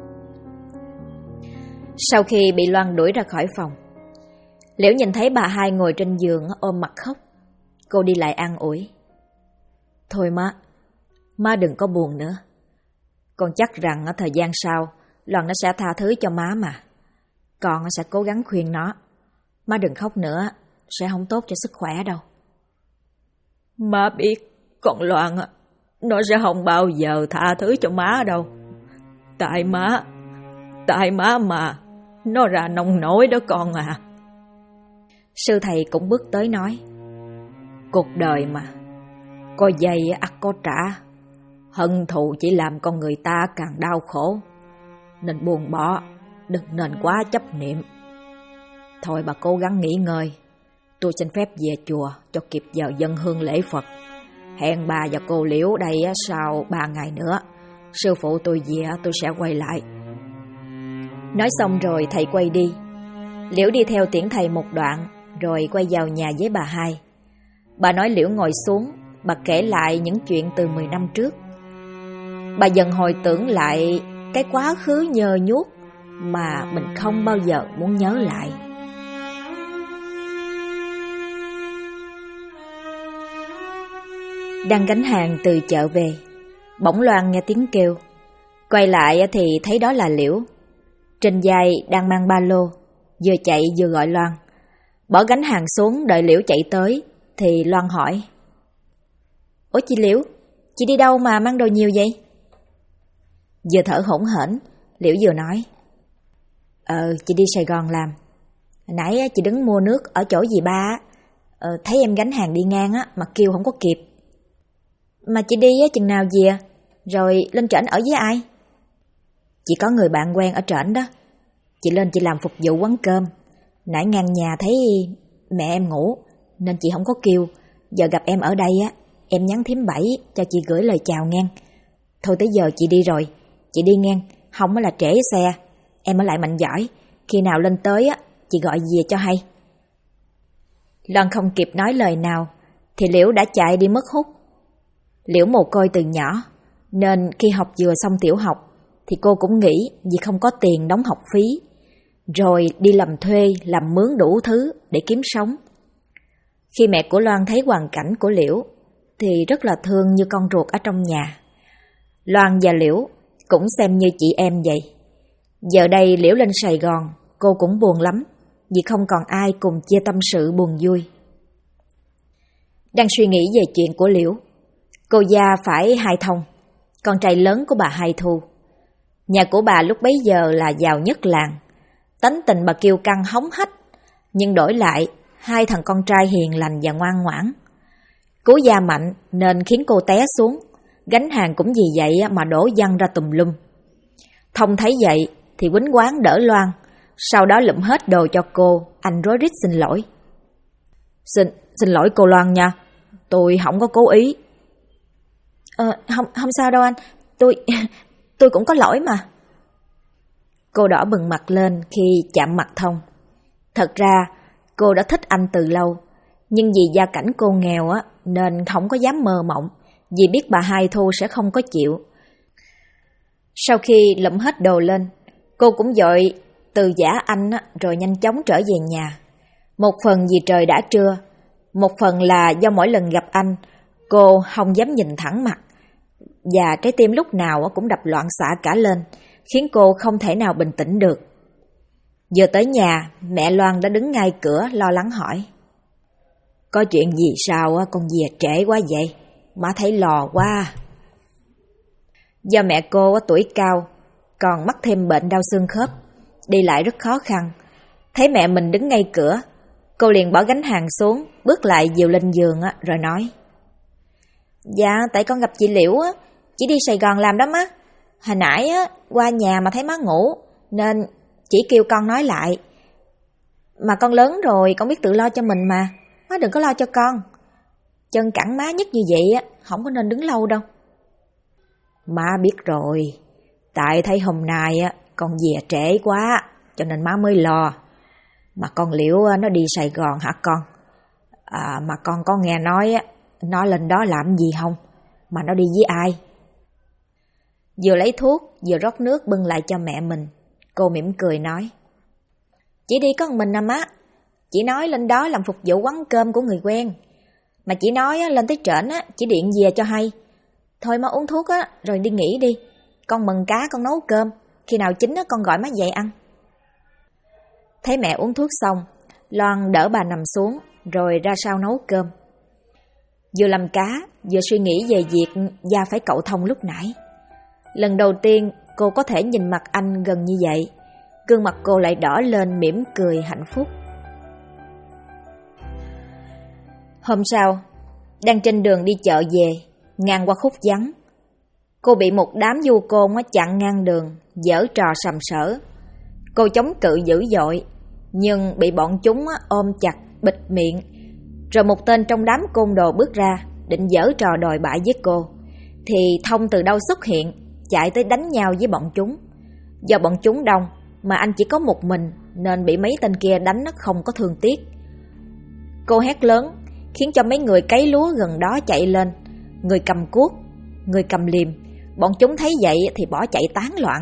Sau khi bị Loan đuổi ra khỏi phòng, Liễu nhìn thấy bà hai ngồi trên giường ôm mặt khóc. Cô đi lại an ủi: "Thôi má đừng có buồn nữa. Con chắc rằng thời gian sau Loan nó sẽ tha thứ cho má mà. Con sẽ cố gắng khuyên nó. Má đừng khóc nữa, sẽ không tốt cho sức khỏe đâu." "Má biết con Loan nó sẽ không bao giờ tha thứ cho má đâu. Tại má mà nó ra nông nổi đó con à." Sư thầy cũng bước tới nói: "Cuộc đời mà, có dây ắt có trả. Hận thù chỉ làm con người ta càng đau khổ. Nên buông bỏ, đừng nên quá chấp niệm. Thôi bà cố gắng nghỉ ngơi. Tôi xin phép về chùa cho kịp giờ dâng hương lễ Phật. Hẹn bà và cô Liễu đây sau 3 ngày nữa. Sư phụ tôi về tôi sẽ quay lại." Nói xong rồi thầy quay đi. Liễu đi theo tiễn thầy một đoạn rồi quay vào nhà với bà hai. Bà nói Liễu ngồi xuống, bà kể lại những chuyện từ 10 năm trước. Bà dần hồi tưởng lại cái quá khứ nhơ nhuốc mà mình không bao giờ muốn nhớ lại. Đang gánh hàng từ chợ về, bỗng Loan nghe tiếng kêu. Quay lại thì thấy đó là Liễu. Trên vai đang mang ba lô, vừa chạy vừa gọi Loan. Bỏ gánh hàng xuống đợi Liễu chạy tới thì Loan hỏi: "Ủa chị Liễu, chị đi đâu mà mang đồ nhiều vậy?" Vừa thở hổn hển, Liễu vừa nói: Chị đi Sài Gòn làm. Nãy chị đứng mua nước ở chỗ dì ba thấy em gánh hàng đi ngang mà kêu không có kịp." "Mà chị đi chừng nào về? Rồi lên trển ở với ai?" "Chị có người bạn quen ở trển đó. Chị lên chị làm phục vụ quán cơm. Nãy ngang nhà thấy mẹ em ngủ nên chị không có kêu. Giờ gặp em ở đây em nhắn thím Bảy cho chị gửi lời chào ngang. Thôi tới giờ chị đi rồi, chị đi ngang, không là trễ xe. Em ở lại mạnh giỏi, khi nào lên tới chị gọi về cho hay." Loan không kịp nói lời nào thì Liễu đã chạy đi mất hút. Liễu mồ côi từ nhỏ nên khi học vừa xong tiểu học thì cô cũng nghĩ vì không có tiền đóng học phí, rồi đi làm thuê, làm mướn đủ thứ để kiếm sống. Khi mẹ của Loan thấy hoàn cảnh của Liễu thì rất là thương như con ruột ở trong nhà. Loan và Liễu cũng xem như chị em vậy. Giờ đây Liễu lên Sài Gòn, cô cũng buồn lắm vì không còn ai cùng chia tâm sự buồn vui. Đang suy nghĩ về chuyện của Liễu, cô Gia phải Hai Thông, con trai lớn của bà Hai Thu. Nhà của bà lúc bấy giờ là giàu nhất làng. Tánh tình bà kiêu căng hống hách, nhưng đổi lại hai thằng con trai hiền lành và ngoan ngoãn. Cú Gia mạnh nên khiến cô té xuống, gánh hàng cũng vì vậy mà đổ văng ra tùm lum. Thông thấy vậy thì quýnh quán đỡ Loan, sau đó lụm hết đồ cho cô. Anh rối rít xin lỗi: Xin lỗi cô Loan nha, tôi không có cố ý." Không sao đâu anh, tôi cũng có lỗi mà. Cô đỏ bừng mặt lên khi chạm mặt Thông. Thật ra cô đã thích anh từ lâu, nhưng vì gia cảnh cô nghèo á nên không có dám mơ mộng, vì biết bà Hai Thu sẽ không có chịu. Sau khi lụm hết đồ lên, cô cũng vội từ giã anh á, rồi nhanh chóng trở về nhà. Một phần vì trời đã trưa, một phần là do mỗi lần gặp anh, cô không dám nhìn thẳng mặt, và trái tim lúc nào cũng đập loạn xạ cả lên, khiến cô không thể nào bình tĩnh được. Vừa tới nhà, mẹ Loan đã đứng ngay cửa lo lắng hỏi: "Có chuyện gì sao con về trễ quá vậy? Má thấy lò quá." Do mẹ cô tuổi cao, còn mắc thêm bệnh đau xương khớp, đi lại rất khó khăn. Thấy mẹ mình đứng ngay cửa, cô liền bỏ gánh hàng xuống, bước lại dìu lên giường rồi nói: "Dạ, tại con gặp chị Liễu á, chị đi Sài Gòn làm đó má. Hồi nãy qua nhà mà thấy má ngủ, nên chỉ kêu con nói lại. Mà con lớn rồi, con biết tự lo cho mình mà, má đừng có lo cho con. Chân cẳng má nhất như vậy không có nên đứng lâu đâu." "Má biết rồi, tại thấy hôm nay con về trễ quá, cho nên má mới lo. Mà con Liễu nó đi Sài Gòn hả con? Mà con có nghe nói nó lên đó làm gì không? Mà nó đi với ai?" Vừa lấy thuốc, vừa rót nước bưng lại cho mẹ mình, cô mỉm cười nói: "Chỉ đi có một mình à má. Chị nói lên đó làm phục vụ quán cơm của người quen. Mà chị nói lên tới trển chỉ điện về cho hay. Thôi má uống thuốc rồi đi nghỉ đi. Con mần cá con nấu cơm, khi nào chín con gọi má dậy ăn." Thấy mẹ uống thuốc xong, Loan đỡ bà nằm xuống rồi ra sau nấu cơm. Vừa làm cá, vừa suy nghĩ về việc Gia phải cậu Thông lúc nãy. Lần đầu tiên cô có thể nhìn mặt anh gần như vậy, gương mặt cô lại đỏ lên mỉm cười hạnh phúc. Hôm sau, đang trên đường đi chợ về, ngang qua khúc vắng, cô bị một đám du côn chặn ngang đường, giở trò sầm sỡ. Cô chống cự dữ dội, nhưng bị bọn chúng ôm chặt, bịt miệng. Rồi một tên trong đám côn đồ bước ra, định giở trò đòi bại với cô, thì Thông từ đâu xuất hiện, chạy tới đánh nhau với bọn chúng. Do bọn chúng đông, mà anh chỉ có một mình, nên bị mấy tên kia đánh nó không có thương tiếc. Cô hét lớn, khiến cho mấy người cấy lúa gần đó chạy lên, người cầm cuốc, người cầm liềm. Bọn chúng thấy vậy thì bỏ chạy tán loạn.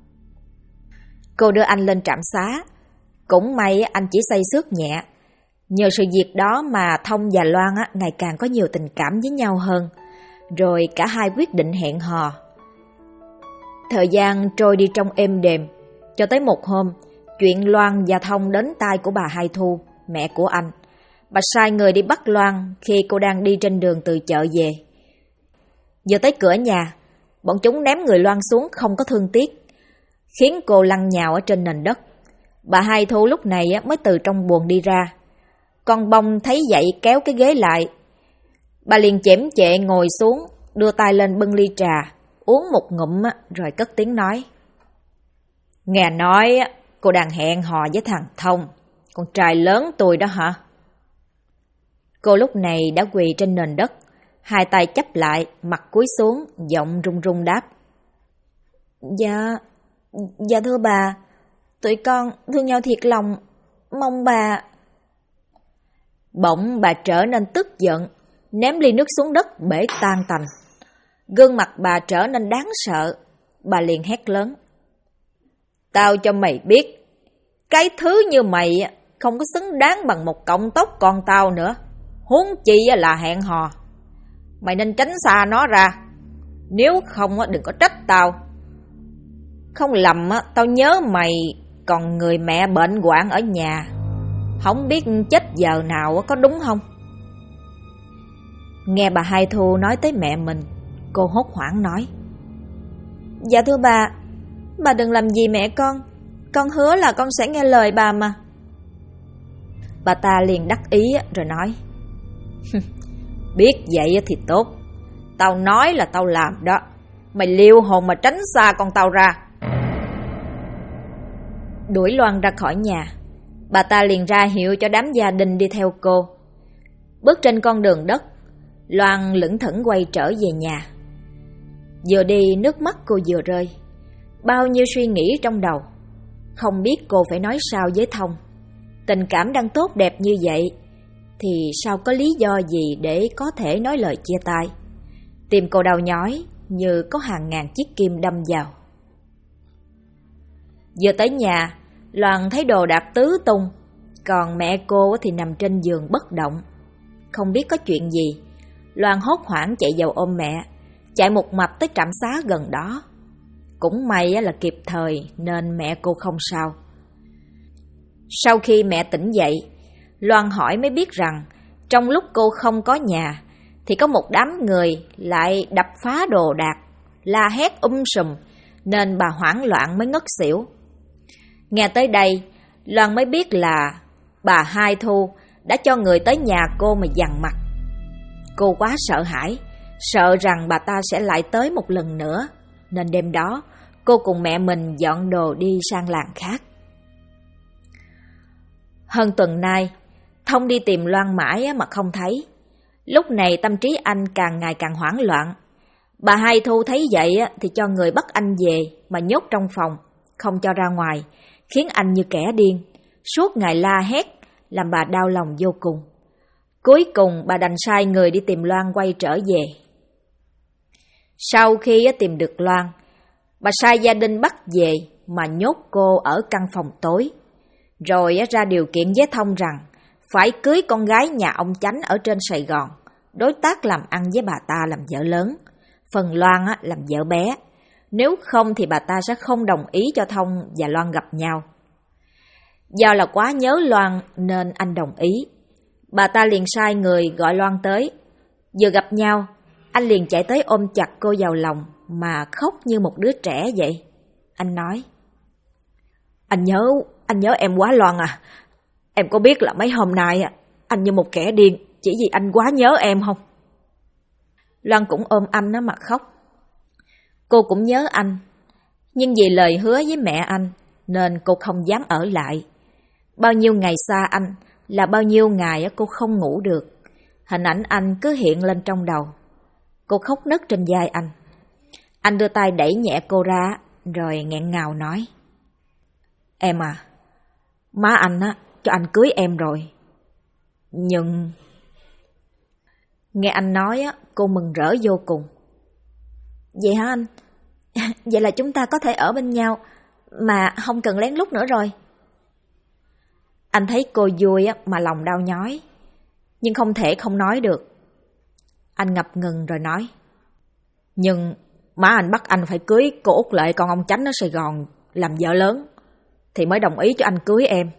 Cô đưa anh lên trạm xá. Cũng may anh chỉ say xước nhẹ. Nhờ sự việc đó mà Thông và Loan ngày càng có nhiều tình cảm với nhau hơn. Rồi cả hai quyết định hẹn hò. Thời gian trôi đi trong êm đềm, cho tới một hôm, chuyện Loan và Thông đến tai của bà Hai Thu, mẹ của anh. Bà sai người đi bắt Loan khi cô đang đi trên đường từ chợ về. Vừa tới cửa nhà, bọn chúng ném người Loan xuống không có thương tiếc, khiến cô lăn nhào ở trên nền đất. Bà Hai Thu lúc này mới từ trong buồng đi ra. Con Bông thấy vậy kéo cái ghế lại. Bà liền chễm chệ ngồi xuống, đưa tay lên bưng ly trà, uống một ngụm rồi cất tiếng nói: "Nghe nói cô đang hẹn hò với thằng Thông, con trai lớn tôi đó hả?" Cô lúc này đã quỳ trên nền đất, hai tay chắp lại, mặt cúi xuống, giọng run run đáp: Dạ thưa bà, tụi con thương nhau thiệt lòng, mong bà..." Bỗng bà trở nên tức giận, ném ly nước xuống đất bể tan tành. Gương mặt bà trở nên đáng sợ, bà liền hét lớn: "Tao cho mày biết, cái thứ như mày không có xứng đáng bằng một cọng tóc con tao nữa, huống chi là hẹn hò. Mày nên tránh xa nó ra, nếu không đừng có trách tao. Không lầm tao nhớ mày còn người mẹ bệnh hoạn ở nhà, không biết chết giờ nào, có đúng không?" Nghe bà Hai Thu nói tới mẹ mình, cô hốt hoảng nói: "Dạ thưa bà đừng làm gì mẹ con hứa là con sẽ nghe lời bà mà." Bà ta liền đắc ý rồi nói: "Biết vậy thì tốt, tao nói là tao làm đó, mày liều hồn mà tránh xa con tao ra." Đuổi Loan ra khỏi nhà, bà ta liền ra hiệu cho đám gia đình đi theo cô. Bước trên con đường đất, Loan lững thững quay trở về nhà. Vừa đi nước mắt cô vừa rơi. Bao nhiêu suy nghĩ trong đầu. Không biết cô phải nói sao với Thông. Tình cảm đang tốt đẹp như vậy thì sao có lý do gì để có thể nói lời chia tay. Tim cô đau nhói như có hàng ngàn chiếc kim đâm vào. Vừa tới nhà, Loan thấy đồ đạc tứ tung, còn mẹ cô thì nằm trên giường bất động. Không biết có chuyện gì, Loan hốt hoảng chạy vào ôm mẹ, chạy một mạch tới trạm xá gần đó. Cũng may là kịp thời nên mẹ cô không sao. Sau khi mẹ tỉnh dậy, Loan hỏi mới biết rằng trong lúc cô không có nhà thì có một đám người lại đập phá đồ đạc, la hét sùm, nên bà hoảng loạn mới ngất xỉu. Nghe tới đây, Loan mới biết là bà Hai Thu đã cho người tới nhà cô mà dằn mặt. Cô quá sợ hãi, sợ rằng bà ta sẽ lại tới một lần nữa, nên đêm đó cô cùng mẹ mình dọn đồ đi sang làng khác. Hơn tuần nay, Thông đi tìm Loan mãi mà không thấy. Lúc này tâm trí anh càng ngày càng hoảng loạn. Bà Hai Thu thấy vậy thì cho người bắt anh về mà nhốt trong phòng, không cho ra ngoài, khiến anh như kẻ điên, suốt ngày la hét, làm bà đau lòng vô cùng. Cuối cùng bà đành sai người đi tìm Loan quay trở về. Sau khi tìm được Loan, bà sai gia đình bắt về mà nhốt cô ở căn phòng tối, rồi ra điều kiện với Thông rằng phải cưới con gái nhà ông Chánh ở trên Sài Gòn, đối tác làm ăn với bà ta làm vợ lớn, phần Loan làm vợ bé. Nếu không thì bà ta sẽ không đồng ý cho Thông và Loan gặp nhau. Do là quá nhớ Loan nên anh đồng ý. Bà ta liền sai người gọi Loan tới. Vừa gặp nhau, anh liền chạy tới ôm chặt cô vào lòng mà khóc như một đứa trẻ vậy. Anh nói: Anh nhớ em quá Loan à. Em có biết là mấy hôm nay anh như một kẻ điên chỉ vì anh quá nhớ em không? Loan cũng ôm anh mà khóc. Cô cũng nhớ anh, nhưng vì lời hứa với mẹ anh nên cô không dám ở lại. Bao nhiêu ngày xa anh là bao nhiêu ngày cô không ngủ được. Hình ảnh anh cứ hiện lên trong đầu. Cô khóc nấc trên vai anh. Anh đưa tay đẩy nhẹ cô ra rồi nghẹn ngào nói: Em à, má anh cho anh cưới em rồi. Nhưng... Nghe anh nói cô mừng rỡ vô cùng. Vậy hả anh? Vậy là chúng ta có thể ở bên nhau mà không cần lén lút nữa rồi. Anh thấy cô vui mà lòng đau nhói, nhưng không thể không nói được. Anh ngập ngừng rồi nói: Nhưng má anh bắt anh phải cưới cô Út Lệ con ông Chánh ở Sài Gòn làm vợ lớn thì mới đồng ý cho anh cưới em.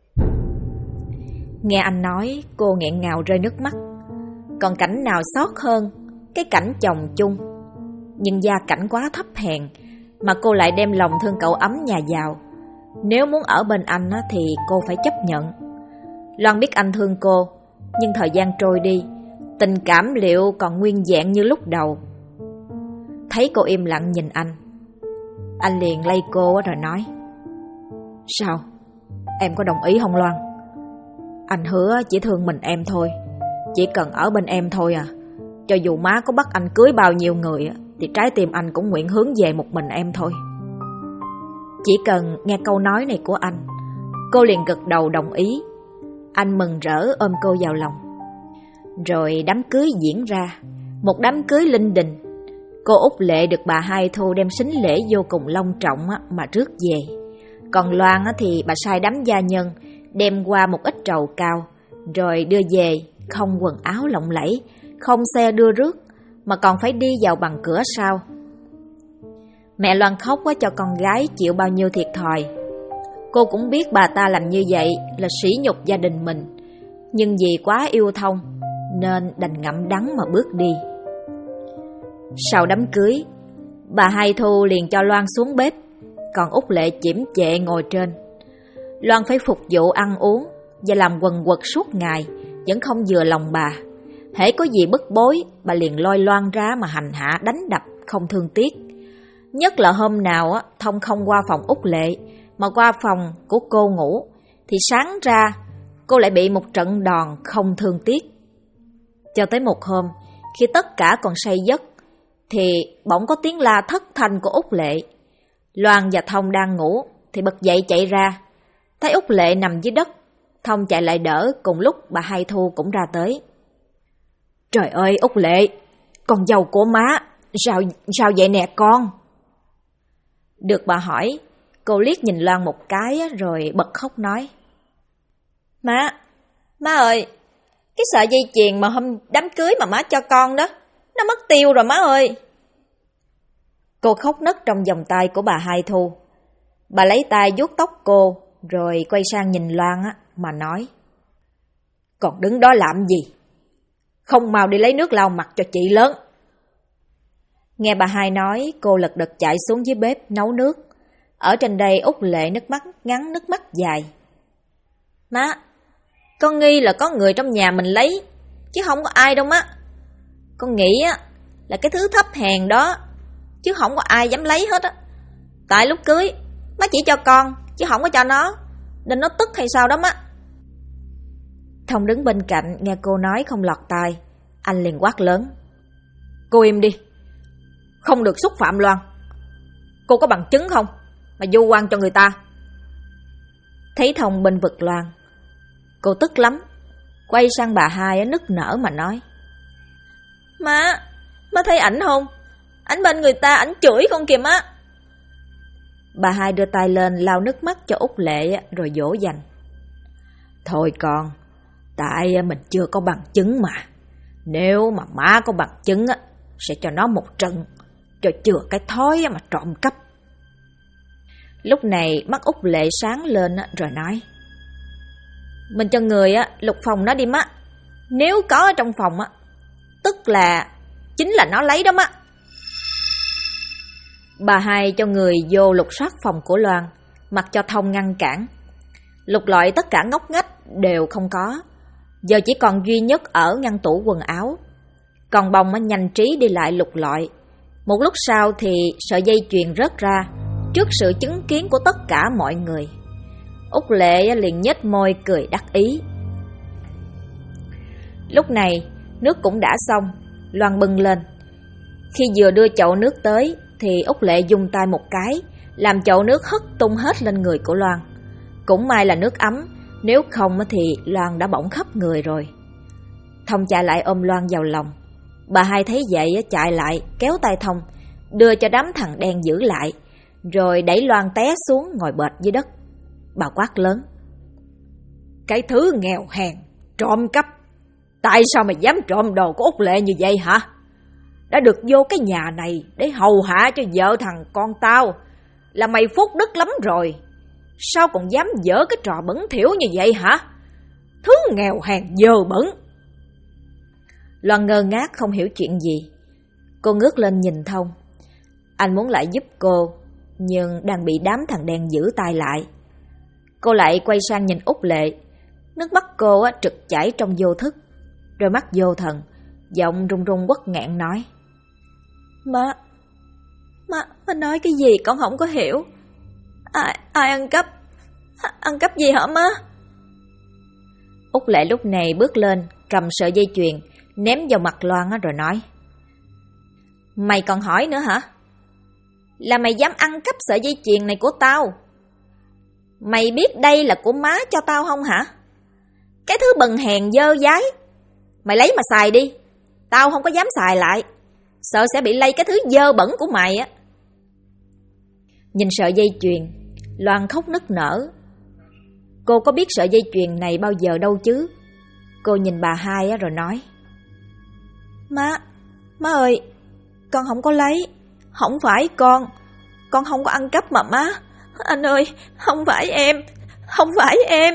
Nghe anh nói, cô nghẹn ngào rơi nước mắt. Còn cảnh nào xót hơn cái cảnh chồng chung, nhưng gia cảnh quá thấp hèn mà cô lại đem lòng thương cậu ấm nhà giàu. Nếu muốn ở bên anh thì cô phải chấp nhận. Loan biết anh thương cô, nhưng thời gian trôi đi, tình cảm liệu còn nguyên vẹn như lúc đầu? Thấy cô im lặng nhìn anh liền lay cô rồi nói: Sao? Em có đồng ý không Loan? Anh hứa chỉ thương mình em thôi, chỉ cần ở bên em thôi à. Cho dù má có bắt anh cưới bao nhiêu người thì trái tim anh cũng nguyện hướng về một mình em thôi. Chỉ cần nghe câu nói này của anh, cô liền gật đầu đồng ý. Anh mừng rỡ ôm cô vào lòng. Rồi đám cưới diễn ra, một đám cưới linh đình. Cô Út Lệ được bà Hai Thu đem sính lễ vô cùng long trọng mà rước về. Còn Loan thì bà sai đám gia nhân đem qua một ít trầu cao, rồi đưa về không quần áo lộng lẫy, không xe đưa rước, mà còn phải đi vào bằng cửa sau. Mẹ Loan khóc quá cho con gái chịu bao nhiêu thiệt thòi. Cô cũng biết bà ta làm như vậy là sỉ nhục gia đình mình, nhưng vì quá yêu Thông nên đành ngậm đắng mà bước đi. Sau đám cưới, bà Hai Thu liền cho Loan xuống bếp, còn Út Lệ chiếm chệ ngồi trên. Loan phải phục vụ ăn uống và làm quần quật suốt ngày, vẫn không vừa lòng bà. Hễ có gì bức bối, bà liền lôi Loan ra mà hành hạ đánh đập không thương tiếc. Nhất là hôm nào Thông không qua phòng Út Lệ mà qua phòng của cô ngủ, thì sáng ra cô lại bị một trận đòn không thương tiếc. Cho tới một hôm, khi tất cả còn say giấc, thì bỗng có tiếng la thất thanh của Út Lệ. Loan và Thông đang ngủ thì bật dậy chạy ra. Thấy Út Lệ nằm dưới đất, Thông chạy lại đỡ, cùng lúc bà Hai Thu cũng ra tới. Trời ơi Út Lệ, con dâu của má, sao vậy nè con? Được bà hỏi, cô liếc nhìn Loan một cái rồi bật khóc nói. Má ơi, cái sợi dây chuyền mà hôm đám cưới mà má cho con đó, nó mất tiêu rồi má ơi. Cô khóc nấc trong vòng tay của bà Hai Thu. Bà lấy tay vuốt tóc cô, rồi quay sang nhìn Loan mà nói. Còn đứng đó làm gì? Không mau đi lấy nước lau mặt cho chị lớn. Nghe bà Hai nói, cô lật đật chạy xuống dưới bếp nấu nước. Ở trên đây Út Lệ nước mắt ngắn nước mắt dài. Má, con nghi là có người trong nhà mình lấy, chứ không có ai đâu má. Con nghĩ là cái thứ thấp hèn đó, chứ không có ai dám lấy hết á. Tại lúc cưới, má chỉ cho con, chứ không có cho nó, nên nó tức hay sao đó má. Thông đứng bên cạnh nghe cô nói không lọt tai, anh liền quát lớn. Cô im đi, không được xúc phạm Loan. Cô có bằng chứng không mà vu oan cho người ta? Thấy Thông bên vực Loan, cô tức lắm, quay sang bà Hai nức nở mà nói. Má thấy ảnh không? Ảnh bên người ta, ảnh chửi con kìa má. Bà Hai đưa tay lên lau nước mắt cho Út Lệ rồi dỗ dành. Thôi con, tại mình chưa có bằng chứng mà. Nếu mà má có bằng chứng sẽ cho nó một trận, cho chừa cái thói mà trộm cắp. Lúc này mắt Út Lệ sáng lên rồi nói. Mình cho người lục phòng nó đi má. Nếu có ở trong phòng tức là chính là nó lấy đó má. Bà Hai cho người vô lục soát phòng của Loan, mặc cho Thông ngăn cản. Lục lọi tất cả ngóc ngách đều không có. Giờ chỉ còn duy nhất ở ngăn tủ quần áo. Còn Bông nhanh trí đi lại lục lọi. Một lúc sau thì sợi dây chuyền rớt ra, trước sự chứng kiến của tất cả mọi người. Út Lệ liền nhếch môi cười đắc ý. Lúc này nước cũng đã xong, Loan bưng lên. Khi vừa đưa chậu nước tới thì Út Lệ dùng tay một cái, làm chậu nước hất tung hết lên người của Loan. Cũng may là nước ấm, nếu không thì Loan đã bỏng khắp người rồi. Thông chạy lại ôm Loan vào lòng. Bà Hai thấy vậy chạy lại kéo tay Thông, đưa cho đám thằng đen giữ lại, rồi đẩy Loan té xuống ngồi bệt dưới đất. Bà quát lớn. Cái thứ nghèo hèn, trộm cắp, tại sao mày dám trộm đồ của Út Lệ như vậy hả? Đã được vô cái nhà này để hầu hạ cho vợ thằng con tao là mày phúc đức lắm rồi. Sao còn dám dở cái trò bẩn thỉu như vậy hả? Thứ nghèo hèn dơ bẩn. Loan ngơ ngác không hiểu chuyện gì. Cô ngước lên nhìn Thông. Anh muốn lại giúp cô, nhưng đang bị đám thằng đen giữ tay lại. Cô lại quay sang nhìn Út Lệ. Nước mắt cô trực chảy trong vô thức. Đôi mắt vô thần, giọng run run uất nghẹn nói. Má nói cái gì con không có hiểu. Ai ăn cắp? Ăn cắp gì hả má? Út Lệ lúc này bước lên, cầm sợi dây chuyền, ném vào mặt Loan rồi nói. Mày còn hỏi nữa hả? Là mày dám ăn cắp sợi dây chuyền này của tao? Mày biết đây là của má cho tao không hả? Cái thứ bần hèn dơ dái, mày lấy mà xài đi. Tao không có dám xài lại, sợ sẽ bị lây cái thứ dơ bẩn của mày á. Nhìn sợi dây chuyền, Loan khóc nức nở. Cô có biết sợi dây chuyền này bao giờ đâu chứ. Cô nhìn bà Hai rồi nói. Má ơi, con không có lấy. Không phải con không có ăn cắp mà má. Anh ơi, không phải em.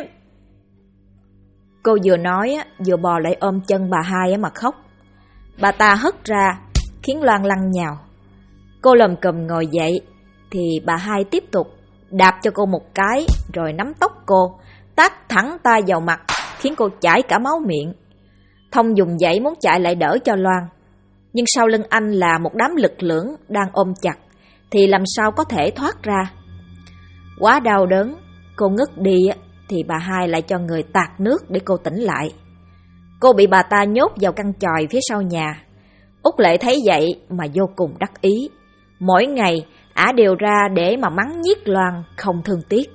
Cô vừa nói vừa bò lại ôm chân bà Hai mà khóc. Bà ta hất ra khiến Loan lăn nhào. Cô lồm cồm ngồi dậy thì bà Hai tiếp tục đạp cho cô một cái, rồi nắm tóc cô, tát thẳng tay vào mặt, khiến cô chảy cả máu miệng. Thông dùng dãy muốn chạy lại đỡ cho Loan, nhưng sau lưng anh là một đám lực lưỡng đang ôm chặt, thì làm sao có thể thoát ra. Quá đau đớn, cô ngất đi thì bà Hai lại cho người tạt nước để cô tỉnh lại. Cô bị bà ta nhốt vào căn chòi phía sau nhà. Út Lệ thấy vậy mà vô cùng đắc ý. Mỗi ngày ả đều ra để mà mắng nhiếc Loan không thương tiếc.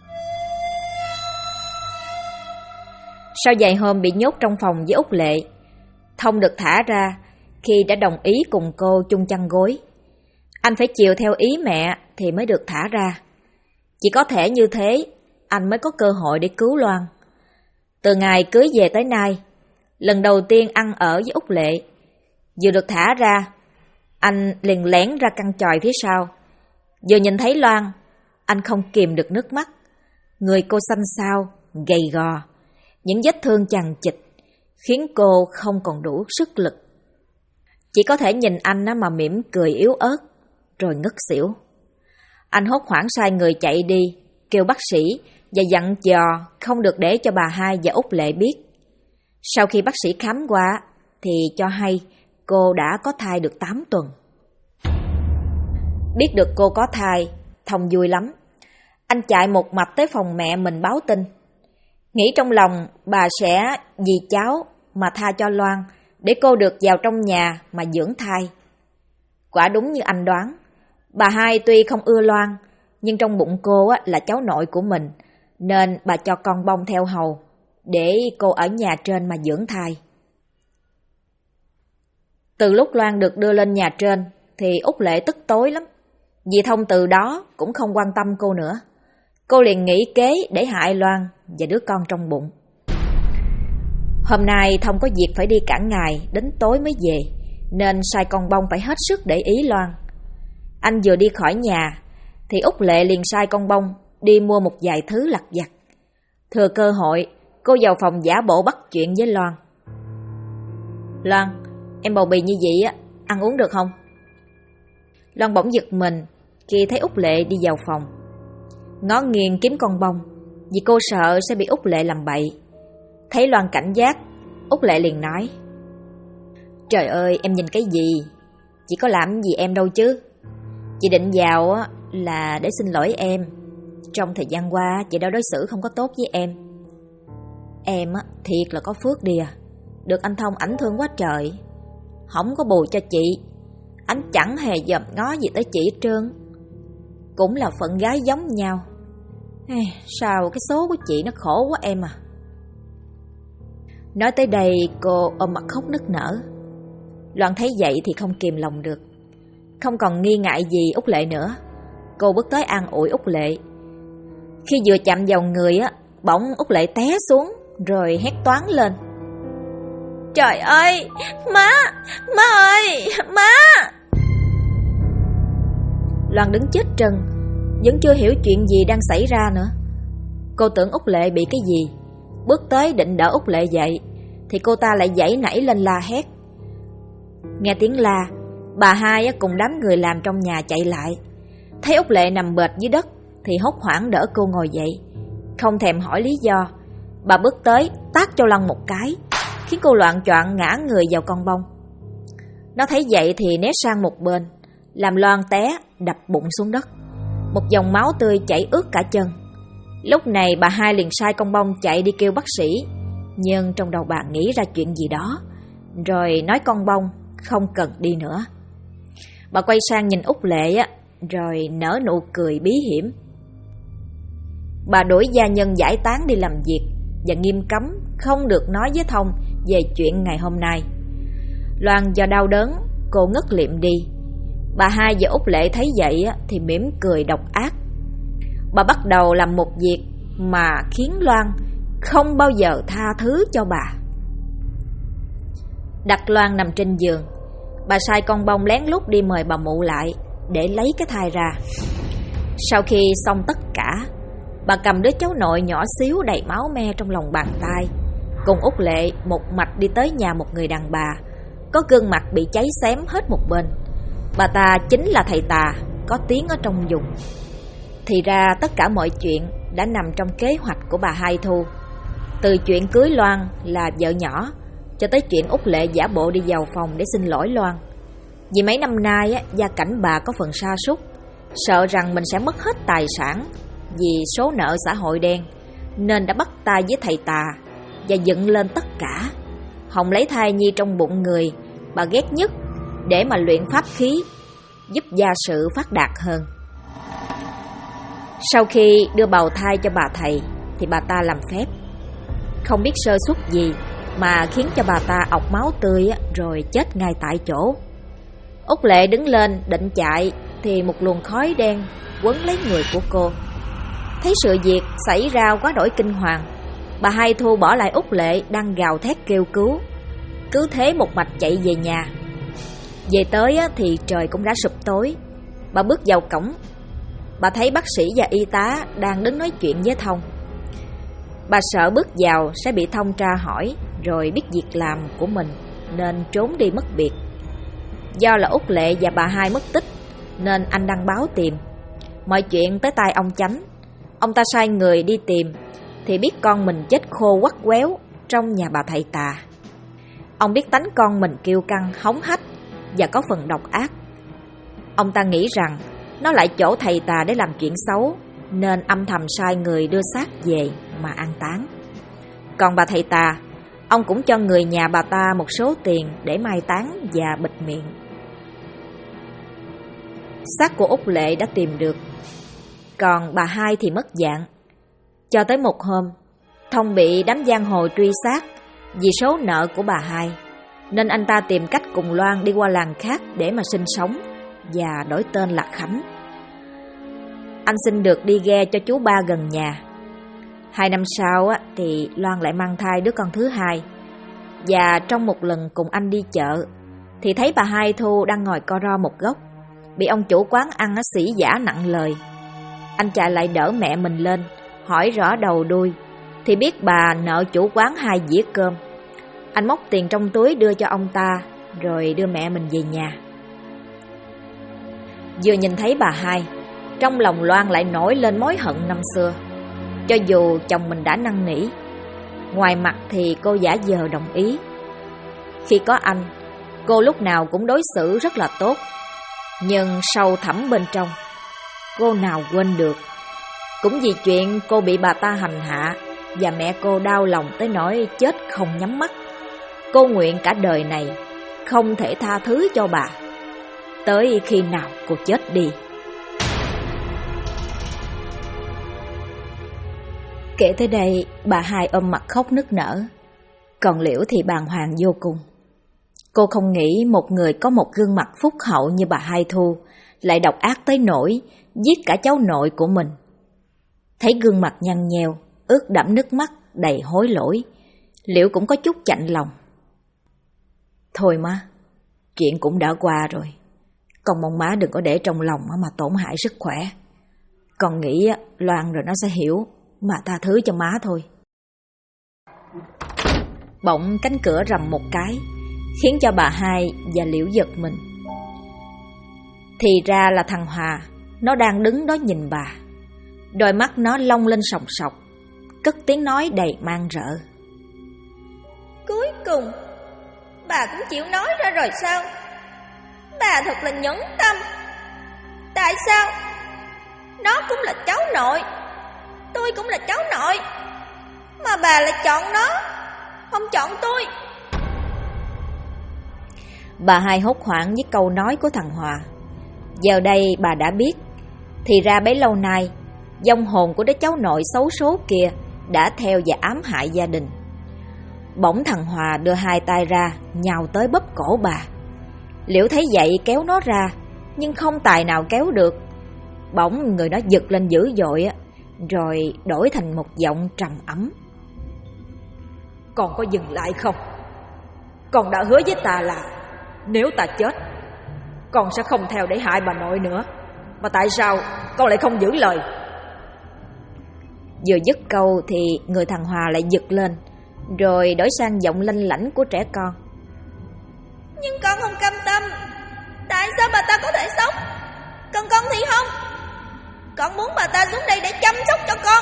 Sau vài hôm bị nhốt trong phòng với Út Lệ, Thông được thả ra khi đã đồng ý cùng cô chung chăn gối. Anh phải chiều theo ý mẹ thì mới được thả ra. Chỉ có thể như thế anh mới có cơ hội để cứu Loan. Từ ngày cưới về tới nay, lần đầu tiên ăn ở với Út Lệ, vừa được thả ra, anh liền lén ra căn chòi phía sau. Vừa nhìn thấy Loan, anh không kìm được nước mắt. Người cô xanh xao, gầy gò, những vết thương chằng chịt khiến cô không còn đủ sức lực. Chỉ có thể nhìn anh mà mỉm cười yếu ớt, rồi ngất xỉu. Anh hốt hoảng sai người chạy đi, kêu bác sĩ và dặn dò không được để cho bà Hai và Út Lệ biết. Sau khi bác sĩ khám qua thì cho hay cô đã có thai được 8 tuần. Biết được cô có thai, Thông vui lắm. Anh chạy một mạch tới phòng mẹ mình báo tin. Nghĩ trong lòng bà sẽ vì cháu mà tha cho Loan để cô được vào trong nhà mà dưỡng thai. Quả đúng như anh đoán, bà Hai tuy không ưa Loan, nhưng trong bụng cô là cháu nội của mình, nên bà cho con bông theo hầu để cô ở nhà trên mà dưỡng thai. Từ lúc Loan được đưa lên nhà trên thì Út Lệ tức tối lắm. Dì Thông từ đó cũng không quan tâm cô nữa. Cô liền nghĩ kế để hại Loan và đứa con trong bụng. Hôm nay Thông có việc phải đi cả ngày, đến tối mới về, nên sai con bông phải hết sức để ý Loan. Anh vừa đi khỏi nhà thì Út Lệ liền sai con bông đi mua một vài thứ lặt vặt. Thừa cơ hội, cô vào phòng giả bộ bắt chuyện với Loan. Loan, em bầu bì như vậy ăn uống được không? Loan bỗng giật mình khi thấy Út Lệ đi vào phòng. Ngó nghiêng kiếm con bông vì cô sợ sẽ bị Út Lệ làm bậy. Thấy Loan cảnh giác, Út Lệ liền nói: Trời ơi, em nhìn cái gì? Chị có làm gì em đâu chứ. Chị định vào là để xin lỗi em. Trong thời gian qua chị đã đối xử không có tốt với em. Em thiệt là có phước đi à. Được anh Thông ảnh thương quá trời. Không có bù cho chị, anh chẳng hề dòm ngó gì tới chị hết trơn. Cũng là phận gái giống nhau. Sao cái số của chị nó khổ quá em à. Nói tới đây cô ôm mặt khóc nức nở. Loan thấy vậy thì không kìm lòng được. Không còn nghi ngại gì Út Lệ nữa, cô bước tới an ủi Út Lệ. Khi vừa chạm vào người bỗng Út Lệ té xuống rồi hét toáng lên: Trời ơi, má ơi, má! Loan đứng chết trân, vẫn chưa hiểu chuyện gì đang xảy ra nữa. Cô tưởng Út Lệ bị cái gì, bước tới định đỡ Út Lệ dậy thì cô ta lại giãy nảy lên la hét. Nghe tiếng la, bà Hai cùng đám người làm trong nhà chạy lại. Thấy Út Lệ nằm bệt dưới đất thì hốt hoảng đỡ cô ngồi dậy. Không thèm hỏi lý do, bà bước tới tát cho Loan một cái, khiến cô loạng choạng ngã người vào con bông. Nó thấy vậy thì né sang một bên, làm Loan té đập bụng xuống đất. Một dòng máu tươi chảy ướt cả chân. Lúc này bà Hai liền sai con bông chạy đi kêu bác sĩ, nhưng trong đầu bà nghĩ ra chuyện gì đó, rồi nói con bông không cần đi nữa. Bà quay sang nhìn Út Lệ rồi nở nụ cười bí hiểm. Bà đuổi gia nhân giải tán đi làm việc và nghiêm cấm không được nói với Thông về chuyện ngày hôm nay. Loan do đau đớn, cô ngất liệm đi. Bà Hai và Út Lệ thấy vậy thì mỉm cười độc ác. Bà bắt đầu làm một việc mà khiến Loan không bao giờ tha thứ cho bà. Đặt Loan nằm trên giường, bà sai con bông lén lút đi mời bà mụ lại để lấy cái thai ra. Sau khi xong tất cả, bà cầm đứa cháu nội nhỏ xíu đầy máu me trong lòng bàn tay, cùng Út Lệ một mạch đi tới nhà một người đàn bà có gương mặt bị cháy xém hết một bên. Bà ta chính là thầy Tà, có tiếng ở trong vùng. Thì ra tất cả mọi chuyện đã nằm trong kế hoạch của bà Hai Thu. Từ chuyện cưới Loan là vợ nhỏ cho tới chuyện Út Lệ giả bộ đi vào phòng để xin lỗi Loan. Vì mấy năm nay gia cảnh bà có phần sa sút, sợ rằng mình sẽ mất hết tài sản vì số nợ xã hội đen, nên đã bắt tay với thầy Tà và dựng lên tất cả. Hồng lấy thai nhi trong bụng người bà ghét nhất để mà luyện pháp khí, giúp gia sự phát đạt hơn. Sau khi đưa bào thai cho bà thầy thì bà ta làm phép. Không biết sơ suất gì mà khiến cho bà ta ọc máu tươi rồi chết ngay tại chỗ. Út Lệ đứng lên định chạy thì một luồng khói đen quấn lấy người của cô. Thấy sự việc xảy ra quá đổi kinh hoàng, bà Hai Thu bỏ lại Út Lệ đang gào thét kêu cứu, cứ thế một mạch chạy về nhà. Về tới thì trời cũng đã sụp tối. Bà bước vào cổng, bà thấy bác sĩ và y tá đang đứng nói chuyện với Thông. Bà sợ bước vào sẽ bị Thông tra hỏi rồi biết việc làm của mình nên trốn đi mất biệt. Do là Út Lệ và bà Hai mất tích nên anh đăng báo tìm. Mọi chuyện tới tai ông Chánh. Ông ta sai người đi tìm thì biết con mình chết khô quắt quéo trong nhà bà thầy Tà. Ông biết tánh con mình kiêu căng, hống hách và có phần độc ác. Ông ta nghĩ rằng nó lại chỗ thầy Tà để làm chuyện xấu nên âm thầm sai người đưa xác về mà an táng. Còn bà thầy Tà, ông cũng cho người nhà bà ta một số tiền để mai táng và bịt miệng. Xác của Út Lệ đã tìm được, còn bà Hai thì mất dạng. Cho tới một hôm, Thông bị đám giang hồ truy sát vì số nợ của bà Hai, nên anh ta tìm cách cùng Loan đi qua làng khác để mà sinh sống và đổi tên là Khánh. Anh xin được đi ghe cho chú ba gần nhà. 2 năm sau thì Loan lại mang thai đứa con thứ hai. Và trong một lần cùng anh đi chợ thì thấy bà Hai Thu đang ngồi co ro một góc, bị ông chủ quán ăn sỉ vả nặng lời. Anh chạy lại đỡ mẹ mình lên, hỏi rõ đầu đuôi thì biết bà nợ chủ quán 2 dĩa cơm. Anh móc tiền trong túi đưa cho ông ta rồi đưa mẹ mình về nhà. Vừa nhìn thấy bà Hai, trong lòng Loan lại nổi lên mối hận năm xưa. Cho dù chồng mình đã năn nỉ, ngoài mặt thì cô giả vờ đồng ý. Khi có anh, cô lúc nào cũng đối xử rất là tốt. Nhưng sâu thẳm bên trong, cô nào quên được. Cũng vì chuyện cô bị bà ta hành hạ và mẹ cô đau lòng tới nỗi chết không nhắm mắt, cô nguyện cả đời này không thể tha thứ cho bà, tới khi nào cô chết đi. Kể tới đây, bà Hai ôm mặt khóc nức nở. Còn Liễu thì bàng hoàng vô cùng. Cô không nghĩ một người có một gương mặt phúc hậu như bà Hai Thu lại độc ác tới nỗi giết cả cháu nội của mình. Thấy gương mặt nhăn nheo, ướt đẫm nước mắt, đầy hối lỗi, Liễu cũng có chút chạnh lòng. Thôi má, chuyện cũng đã qua rồi. Con mong má đừng có để trong lòng mà tổn hại sức khỏe. Con nghĩ Loan rồi nó sẽ hiểu mà tha thứ cho má thôi. Bỗng cánh cửa rầm một cái, khiến cho bà Hai và Liễu giật mình. Thì ra là thằng Hòa, nó đang đứng đó nhìn bà. Đôi mắt nó long lên sòng sọc, cất tiếng nói đầy man rợ. Cuối cùng, bà cũng chịu nói ra rồi sao? Bà thật là nhẫn tâm. Tại sao? Nó cũng là cháu nội, tôi cũng là cháu nội, mà bà lại chọn nó, không chọn tôi. Bà Hai hốt hoảng với câu nói của thằng Hòa. Giờ đây bà đã biết, thì ra bấy lâu nay vong hồn của đứa cháu nội xấu số kia đã theo và ám hại gia đình. Bỗng thằng Hòa đưa 2 tay ra nhào tới bóp cổ bà. Liễu thấy vậy kéo nó ra, nhưng không tài nào kéo được. Bỗng người nó giật lên dữ dội, rồi đổi thành một giọng trầm ấm. Con có dừng lại không? Con đã hứa với ta là nếu ta chết, con sẽ không theo để hại bà nội nữa. Mà tại sao con lại không giữ lời? Vừa dứt câu thì người thằng Hòa lại giật lên, rồi đổi sang giọng lanh lảnh của trẻ con. Nhưng con không cam tâm. Tại sao bà ta có thể sống, còn con thì không? Con muốn bà ta xuống đây để chăm sóc cho con.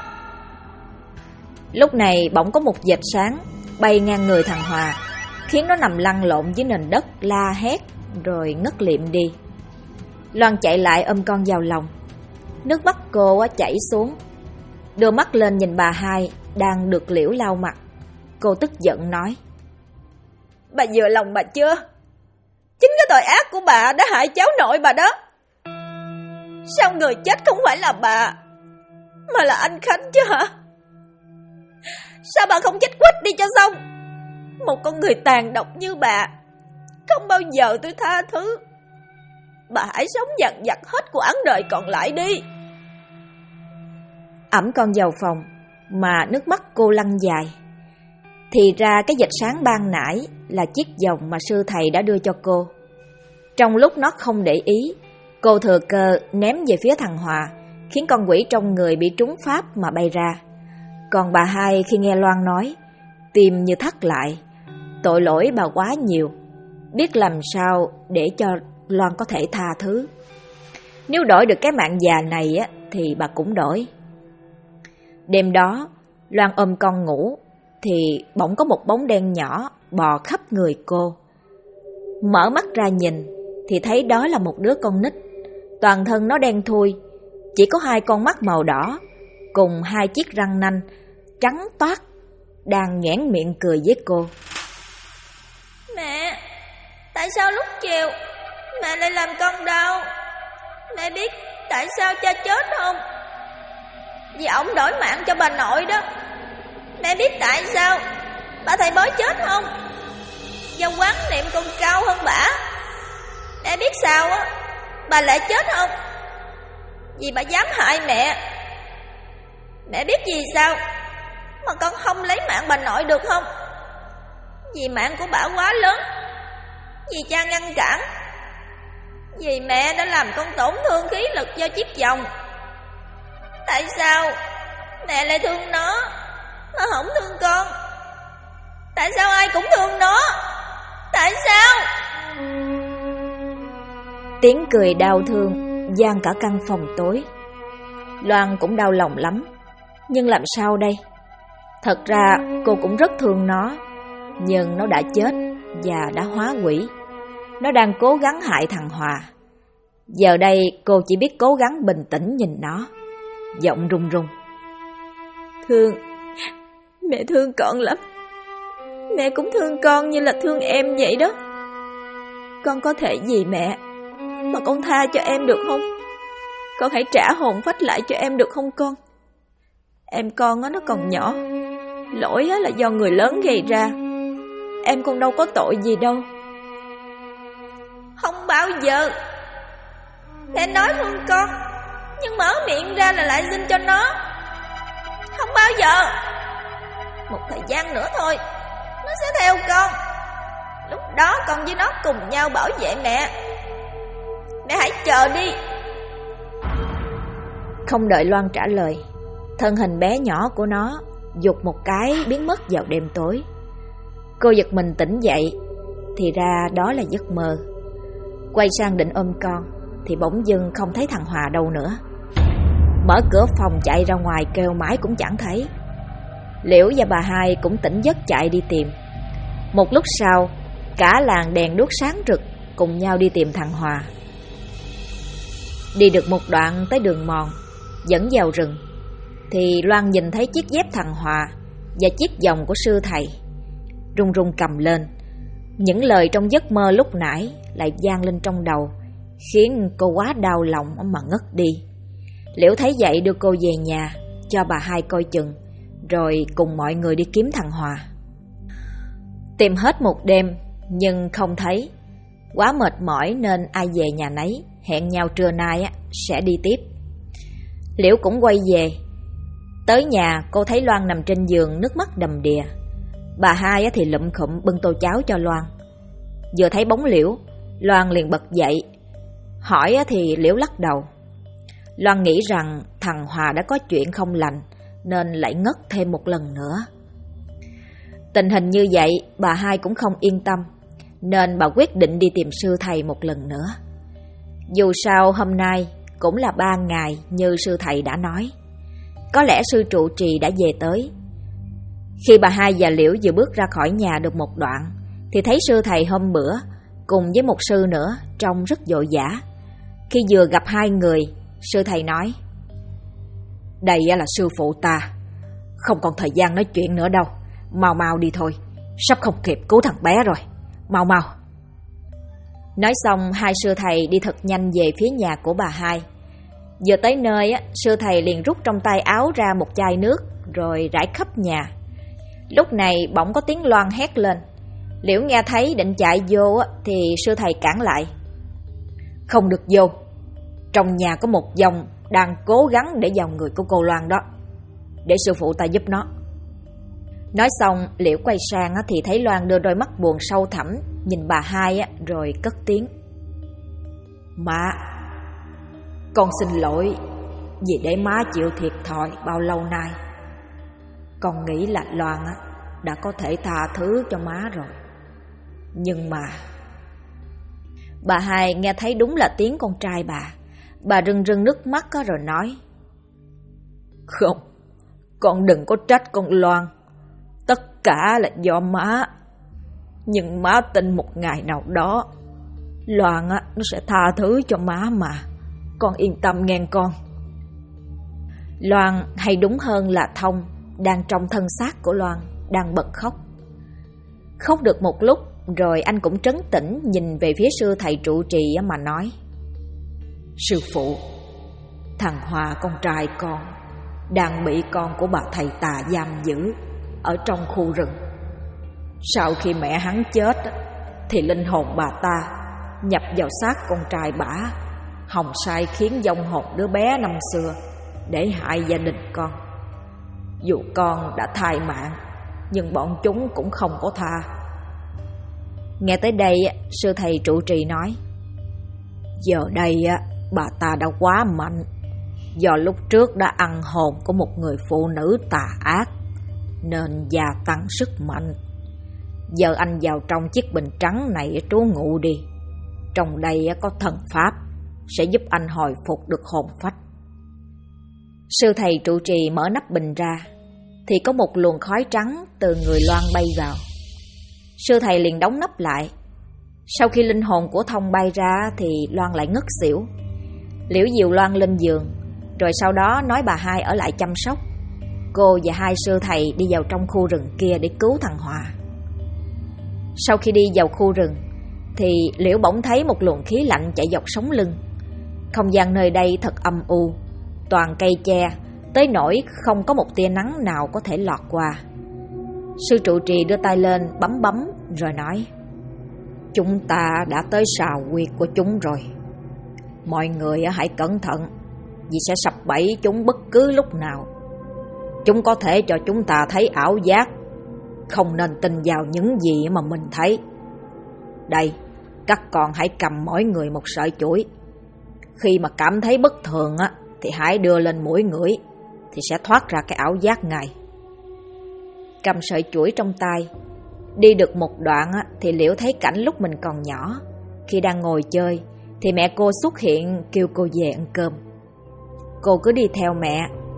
Lúc này bỗng có một vệt sáng bay ngang người thằng Hòa, khiến nó nằm lăn lộn dưới nền đất la hét rồi ngất liệm đi. Loan chạy lại ôm con vào lòng. Nước mắt cô chảy xuống. Đưa mắt lên nhìn bà Hai đang được Liễu lau mặt. Cô tức giận nói. Bà vừa lòng bà chưa? Chính cái tội ác của bà đã hại cháu nội bà đó. Sao người chết không phải là bà, mà là anh Khánh chứ hả? Sao bà không chết quách đi cho xong? Một con người tàn độc như bà, không bao giờ tôi tha thứ. Bà hãy sống dằn vặt hết quãng đời còn lại đi. Ẵm con vào phòng mà nước mắt cô lăn dài. Thì ra cái vệt sáng ban nãy là chiếc vòng mà sư thầy đã đưa cho cô. Trong lúc nó không để ý, cô thừa cơ ném về phía thằng Hòa, khiến con quỷ trong người bị trúng pháp mà bay ra. Còn bà hai khi nghe Loan nói, tim như thắt lại. Tội lỗi bà quá nhiều, biết làm sao để cho Loan có thể tha thứ. Nếu đổi được cái mạng già này á, thì bà cũng đổi. Đêm đó, Loan ôm con ngủ, thì bỗng có một bóng đen nhỏ bò khắp người cô. Mở mắt ra nhìn, thì thấy đó là một đứa con nít. Toàn thân nó đen thui, chỉ có 2 con mắt màu đỏ, cùng 2 chiếc răng nanh trắng toát, đang nhoẻn miệng cười với cô. Mẹ, tại sao lúc chiều mẹ lại làm con đau? Mẹ biết tại sao cha chết không? Vì ổng đổi mạng cho bà nội đó. Mẹ biết tại sao bà thầy bói chết không? Do quán niệm còn cao hơn bả. Mẹ biết sao á bà lại chết không? Vì bà dám hại mẹ. Mẹ biết vì sao mà con không lấy mạng bà nội được không? Vì mạng của bả quá lớn, vì cha ngăn cản, vì mẹ đã làm con tổn thương khí lực do chiếc vòng. Tại sao mẹ lại thương nó mà không thương con? Tại sao ai cũng thương nó? Tại sao? Tiếng cười đau thương vang cả căn phòng tối. Loan cũng đau lòng lắm, nhưng làm sao đây? Thật ra cô cũng rất thương nó, nhưng nó đã chết và đã hóa quỷ. Nó đang cố gắng hại thằng Hòa. Giờ đây cô chỉ biết cố gắng bình tĩnh nhìn nó, giọng run run. Mẹ thương con lắm. Mẹ cũng thương con như là thương em vậy đó. Con có thể vì mẹ mà con tha cho em được không? Con hãy trả hồn phách lại cho em được không con? Em con nó còn nhỏ, lỗi là do người lớn gây ra. Em cũng đâu có tội gì đâu. Không bao giờ. Mẹ nói thương con, nhưng mở miệng ra là lại xin cho nó. Không bao giờ. Một thời gian nữa thôi, nó sẽ theo con. Lúc đó con với nó cùng nhau bảo vệ mẹ. Mẹ hãy chờ đi. Không đợi Loan trả lời, thân hình bé nhỏ của nó giục một cái biến mất vào đêm tối. Cô giật mình tỉnh dậy, thì ra đó là giấc mơ. Quay sang định ôm con, thì bỗng dưng không thấy thằng Hòa đâu nữa. Mở cửa phòng chạy ra ngoài kêu mãi cũng chẳng thấy. Liễu và bà hai cũng tỉnh giấc chạy đi tìm. Một lúc sau, cả làng đèn đuốc sáng rực cùng nhau đi tìm thằng Hòa. Đi được một đoạn tới đường mòn dẫn vào rừng, thì Loan nhìn thấy chiếc dép thằng Hòa và chiếc vòng của sư thầy. Run run cầm lên. Những lời trong giấc mơ lúc nãy lại vang lên trong đầu, khiến cô quá đau lòng mà ngất đi. Liễu thấy vậy đưa cô về nhà, cho bà hai coi chừng, rồi cùng mọi người đi kiếm thằng Hòa. Tìm hết một đêm nhưng không thấy. Quá mệt mỏi nên ai về nhà nấy, hẹn nhau trưa nay sẽ đi tiếp. Liễu cũng quay về. Tới nhà cô thấy Loan nằm trên giường nước mắt đầm đìa. Bà hai thì lụm khụm bưng tô cháo cho Loan. Vừa thấy bóng Liễu, Loan liền bật dậy. Hỏi thì Liễu lắc đầu. Loan nghĩ rằng thằng Hòa đã có chuyện không lành, nên lại ngất thêm một lần nữa. Tình hình như vậy bà hai cũng không yên tâm, nên bà quyết định đi tìm sư thầy một lần nữa. Dù sao hôm nay cũng là 3 ngày như sư thầy đã nói. Có lẽ sư trụ trì đã về tới. Khi bà hai và Liễu vừa bước ra khỏi nhà được một đoạn, thì thấy sư thầy hôm bữa cùng với một sư nữa trông rất vội vã. Khi vừa gặp hai người, sư thầy nói: "Đây là sư phụ ta, không còn thời gian nói chuyện nữa đâu, mau mau đi thôi, sắp không kịp cứu thằng bé rồi, mau mau." Nói xong, hai sư thầy đi thật nhanh về phía nhà của bà hai. Vừa tới nơi, sư thầy liền rút trong tay áo ra một chai nước rồi rải khắp nhà. Lúc này bỗng có tiếng Loan hét lên. Liễu nghe thấy định chạy vô thì sư thầy cản lại. Không được vô, trong nhà có một dòng đang cố gắng để vào người của cô Loan đó, để sư phụ ta giúp nó. Nói xong, Liễu quay sang thì thấy Loan đưa đôi mắt buồn sâu thẳm nhìn bà hai rồi cất tiếng. Má, con xin lỗi vì để má chịu thiệt thòi bao lâu nay. Con nghĩ là Loan đã có thể tha thứ cho má rồi. Nhưng mà... Bà hai nghe thấy đúng là tiếng con trai bà rưng rưng nước mắt rồi nói. Không, con đừng có trách con Loan. Tất cả là do má. Nhưng má tin một ngày nào đó Loan nó sẽ tha thứ cho má mà. Con yên tâm nghe con. Loan, hay đúng hơn là Thông, đang trong thân xác của Loan, đang bật khóc. Khóc được một lúc rồi anh cũng trấn tĩnh nhìn về phía sư thầy trụ trì mà nói. Sư phụ, thằng Hòa con trai con đang bị con của bà thầy tà giam giữ ở trong khu rừng. Sau khi mẹ hắn chết thì linh hồn bà ta nhập vào xác con trai bả, hòng sai khiến vong hồn đứa bé năm xưa để hại gia đình con. Dù con đã thai mạng nhưng bọn chúng cũng không có tha. Nghe tới đây, sư thầy trụ trì nói. Giờ đây bà ta đã quá mạnh, do lúc trước đã ăn hồn của một người phụ nữ tà ác nên gia tăng sức mạnh. Giờ anh vào trong chiếc bình trắng này trú ngụ đi. Trong đây có thần pháp sẽ giúp anh hồi phục được hồn phách. Sư thầy trụ trì mở nắp bình ra thì có một luồng khói trắng từ người Loan bay vào. Sư thầy liền đóng nắp lại. Sau khi linh hồn của Thông bay ra thì Loan lại ngất xỉu. Liễu dìu Loan lên giường, rồi sau đó nói bà hai ở lại chăm sóc. Cô và hai sư thầy đi vào trong khu rừng kia để cứu thằng Hòa. Sau khi đi vào khu rừng thì Liễu bỗng thấy một luồng khí lạnh chạy dọc sống lưng. Không gian nơi đây thật âm u, toàn cây che, tới nỗi không có một tia nắng nào có thể lọt qua. Sư trụ trì đưa tay lên bấm rồi nói. Chúng ta đã tới sào huyệt của chúng rồi. Mọi người hãy cẩn thận, vì sẽ sập bẫy chúng bất cứ lúc nào. Chúng có thể cho chúng ta thấy ảo giác. Không nên tin vào những gì mà mình thấy. Đây, các con hãy cầm mỗi người một sợi chuỗi. Khi mà cảm thấy bất thường thì hãy đưa lên mũi ngửi, thì sẽ thoát ra cái ảo giác ngay. Cầm sợi chuỗi trong tay, đi được một đoạn thì Liễu thấy cảnh lúc mình còn nhỏ. Khi đang ngồi chơi thì mẹ cô xuất hiện kêu cô về ăn cơm. Cô cứ đi theo mẹ,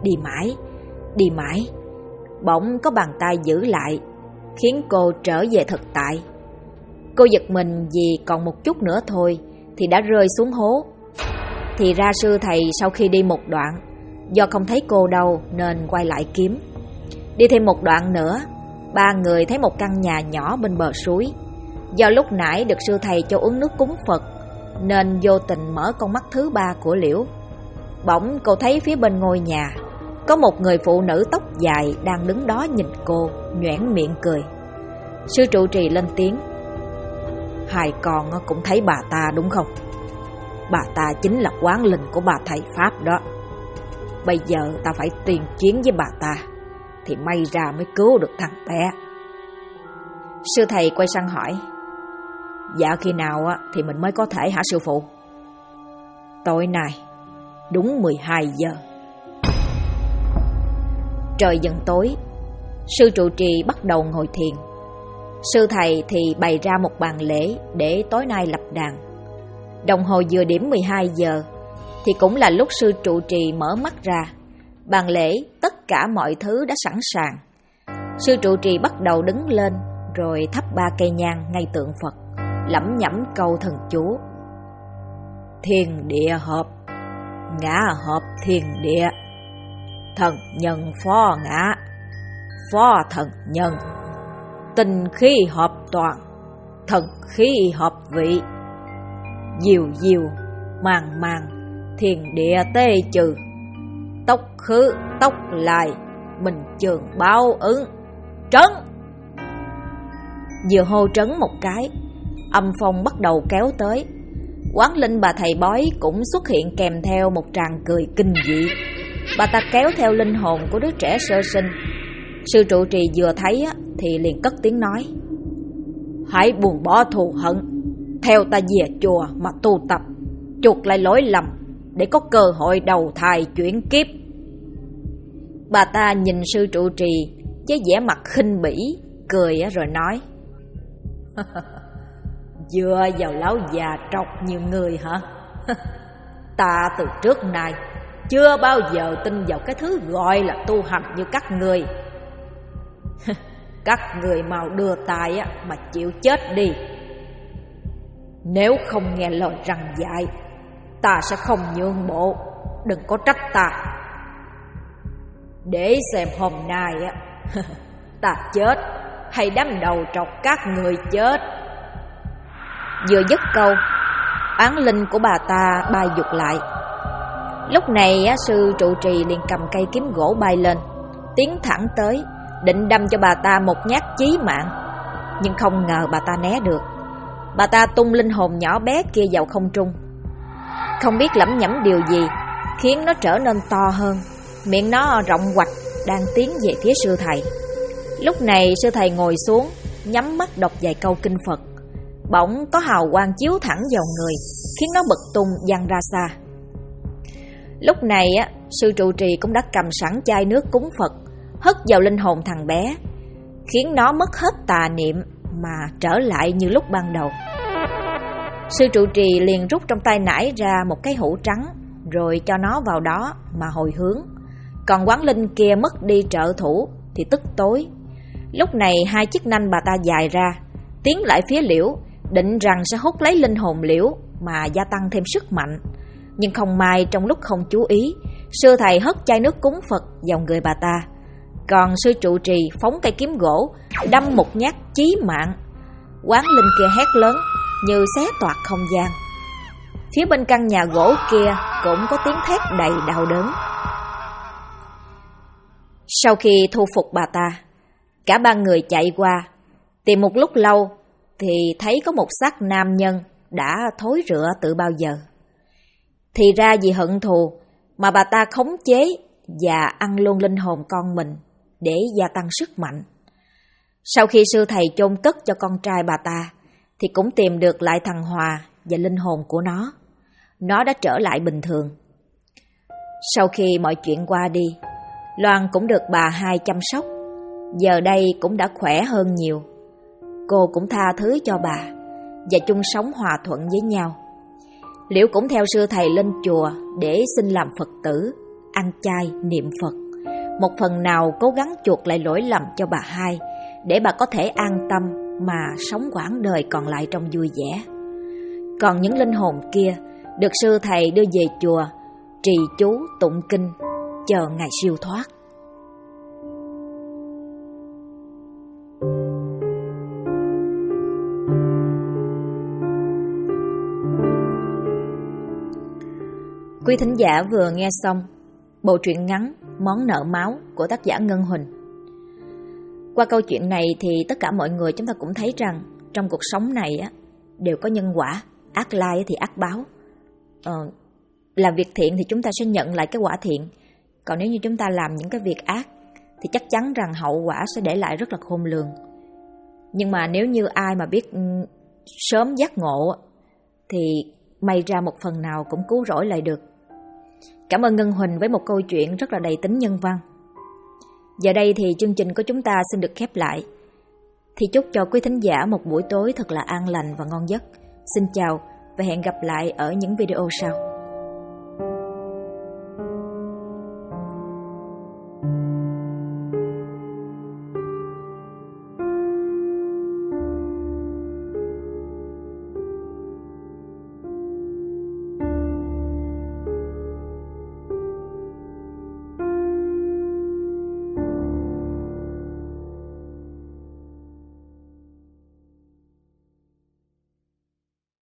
đi mãi. Bỗng có bàn tay giữ lại, khiến cô trở về thực tại. Cô giật mình vì còn một chút nữa thôi thì đã rơi xuống hố. Thì ra sư thầy sau khi đi một đoạn, do không thấy cô đâu nên quay lại kiếm. Đi thêm một đoạn nữa, ba người thấy một căn nhà nhỏ bên bờ suối. Do lúc nãy được sư thầy cho uống nước cúng Phật nên vô tình mở con mắt thứ ba của Liễu. Bỗng cô thấy phía bên ngôi nhà có một người phụ nữ tóc dài đang đứng đó nhìn cô, nhoẻn miệng cười. Sư trụ trì lên tiếng. Hai con cũng thấy bà ta đúng không? Bà ta chính là quán linh của bà thầy Pháp đó. Bây giờ ta phải tuyên chiến với bà ta thì may ra mới cứu được thằng bé. Sư thầy quay sang hỏi. Dạ khi nào thì mình mới có thể hả sư phụ? Tối nay đúng 12 giờ. Trời dần tối, sư trụ trì bắt đầu ngồi thiền. Sư thầy thì bày ra một bàn lễ để tối nay lập đàn. Đồng hồ vừa điểm 12 giờ thì cũng là lúc sư trụ trì mở mắt ra. Bàn lễ tất cả mọi thứ đã sẵn sàng. Sư trụ trì bắt đầu đứng lên rồi thắp 3 cây nhang ngay tượng Phật, lẩm nhẩm câu thần chú. Thiên địa hợp, ngã hợp thiên địa. Thần nhân phó ngã, phó thần nhân. Tinh khí hợp toàn, thần khí hợp vị. Diều diều, màng màng, thiên địa tê trừ. Tốc khứ, tốc lại, mình trường báo ứng. Trấn! Vừa hô trấn một cái, âm phong bắt đầu kéo tới. Quán linh bà thầy bói cũng xuất hiện kèm theo một tràng cười kinh dị. Bà ta kéo theo linh hồn của đứa trẻ sơ sinh. Sư trụ trì vừa thấy thì liền cất tiếng nói: hãy buông bỏ thù hận, theo ta về chùa mà tu tập, chuộc lại lỗi lầm để có cơ hội đầu thai chuyển kiếp. Bà ta nhìn sư trụ trì với vẻ mặt khinh bỉ, cười rồi nói: dựa vào lão già trọc nhiều người hả? Ta từ trước nay chưa bao giờ tin vào cái thứ gọi là tu hành như các ngươi. Các người mau đưa tay mà chịu chết đi. Nếu không nghe lời răn dạy, ta sẽ không nhượng bộ, đừng có trách ta. Để xem hôm nay ta chết hay đám đầu trọc các người chết. Vừa dứt câu, oán linh của bà ta bay vụt lại. Lúc này sư trụ trì liền cầm cây kiếm gỗ bay lên, tiến thẳng tới, định đâm cho bà ta một nhát chí mạng. Nhưng không ngờ bà ta né được. Bà ta tung linh hồn nhỏ bé kia vào không trung. Không biết lẩm nhẩm điều gì khiến nó trở nên to hơn, miệng nó rộng hoạch, đang tiến về phía sư thầy. Lúc này sư thầy ngồi xuống, nhắm mắt đọc vài câu kinh Phật. Bỗng có hào quang chiếu thẳng vào người, khiến nó bật tung văng ra xa. Lúc này sư trụ trì cũng đã cầm sẵn chai nước cúng Phật, hất vào linh hồn thằng bé, khiến nó mất hết tà niệm mà trở lại như lúc ban đầu. Sư trụ trì liền rút trong tay nải ra một cái hũ trắng, rồi cho nó vào đó mà hồi hướng. Còn quán linh kia mất đi trợ thủ thì tức tối. Lúc này hai chiếc nanh bà ta dài ra, tiến lại phía Liễu, định rằng sẽ hút lấy linh hồn Liễu mà gia tăng thêm sức mạnh. Nhưng không may trong lúc không chú ý, sư thầy hất chai nước cúng Phật vào người bà ta. Còn sư trụ trì phóng cây kiếm gỗ, đâm một nhát chí mạng. Quán linh kia hét lớn như xé toạc không gian. Phía bên căn nhà gỗ kia cũng có tiếng thét đầy đau đớn. Sau khi thu phục bà ta, cả ba người chạy qua, tìm một lúc lâu thì thấy có một xác nam nhân đã thối rữa từ bao giờ. Thì ra vì hận thù mà bà ta khống chế và ăn luôn linh hồn con mình để gia tăng sức mạnh. Sau khi sư thầy chôn cất cho con trai bà ta thì cũng tìm được lại thằng Hòa và linh hồn của nó. Nó đã trở lại bình thường. Sau khi mọi chuyện qua đi, Loan cũng được bà hai chăm sóc. Giờ đây cũng đã khỏe hơn nhiều. Cô cũng tha thứ cho bà và chung sống hòa thuận với nhau. Liễu cũng theo sư thầy lên chùa để xin làm Phật tử, ăn chay, niệm Phật. Một phần nào cố gắng chuộc lại lỗi lầm cho bà hai, để bà có thể an tâm mà sống quãng đời còn lại trong vui vẻ. Còn những linh hồn kia được sư thầy đưa về chùa, trì chú, tụng kinh, chờ ngày siêu thoát. Quý thính giả vừa nghe xong bộ truyện ngắn Món nợ máu của tác giả Ngân Huỳnh. Qua câu chuyện này thì tất cả mọi người chúng ta cũng thấy rằng trong cuộc sống này đều có nhân quả, ác lai thì ác báo. Làm việc thiện thì chúng ta sẽ nhận lại cái quả thiện. Còn nếu như chúng ta làm những cái việc ác thì chắc chắn rằng hậu quả sẽ để lại rất là khôn lường. Nhưng mà nếu như ai mà biết sớm giác ngộ thì may ra một phần nào cũng cứu rỗi lại được. Cảm ơn Ngân Huỳnh với một câu chuyện rất là đầy tính nhân văn. Giờ đây thì chương trình của chúng ta xin được khép lại. Thì chúc cho quý thính giả một buổi tối thật là an lành và ngon giấc. Xin chào và hẹn gặp lại ở những video sau.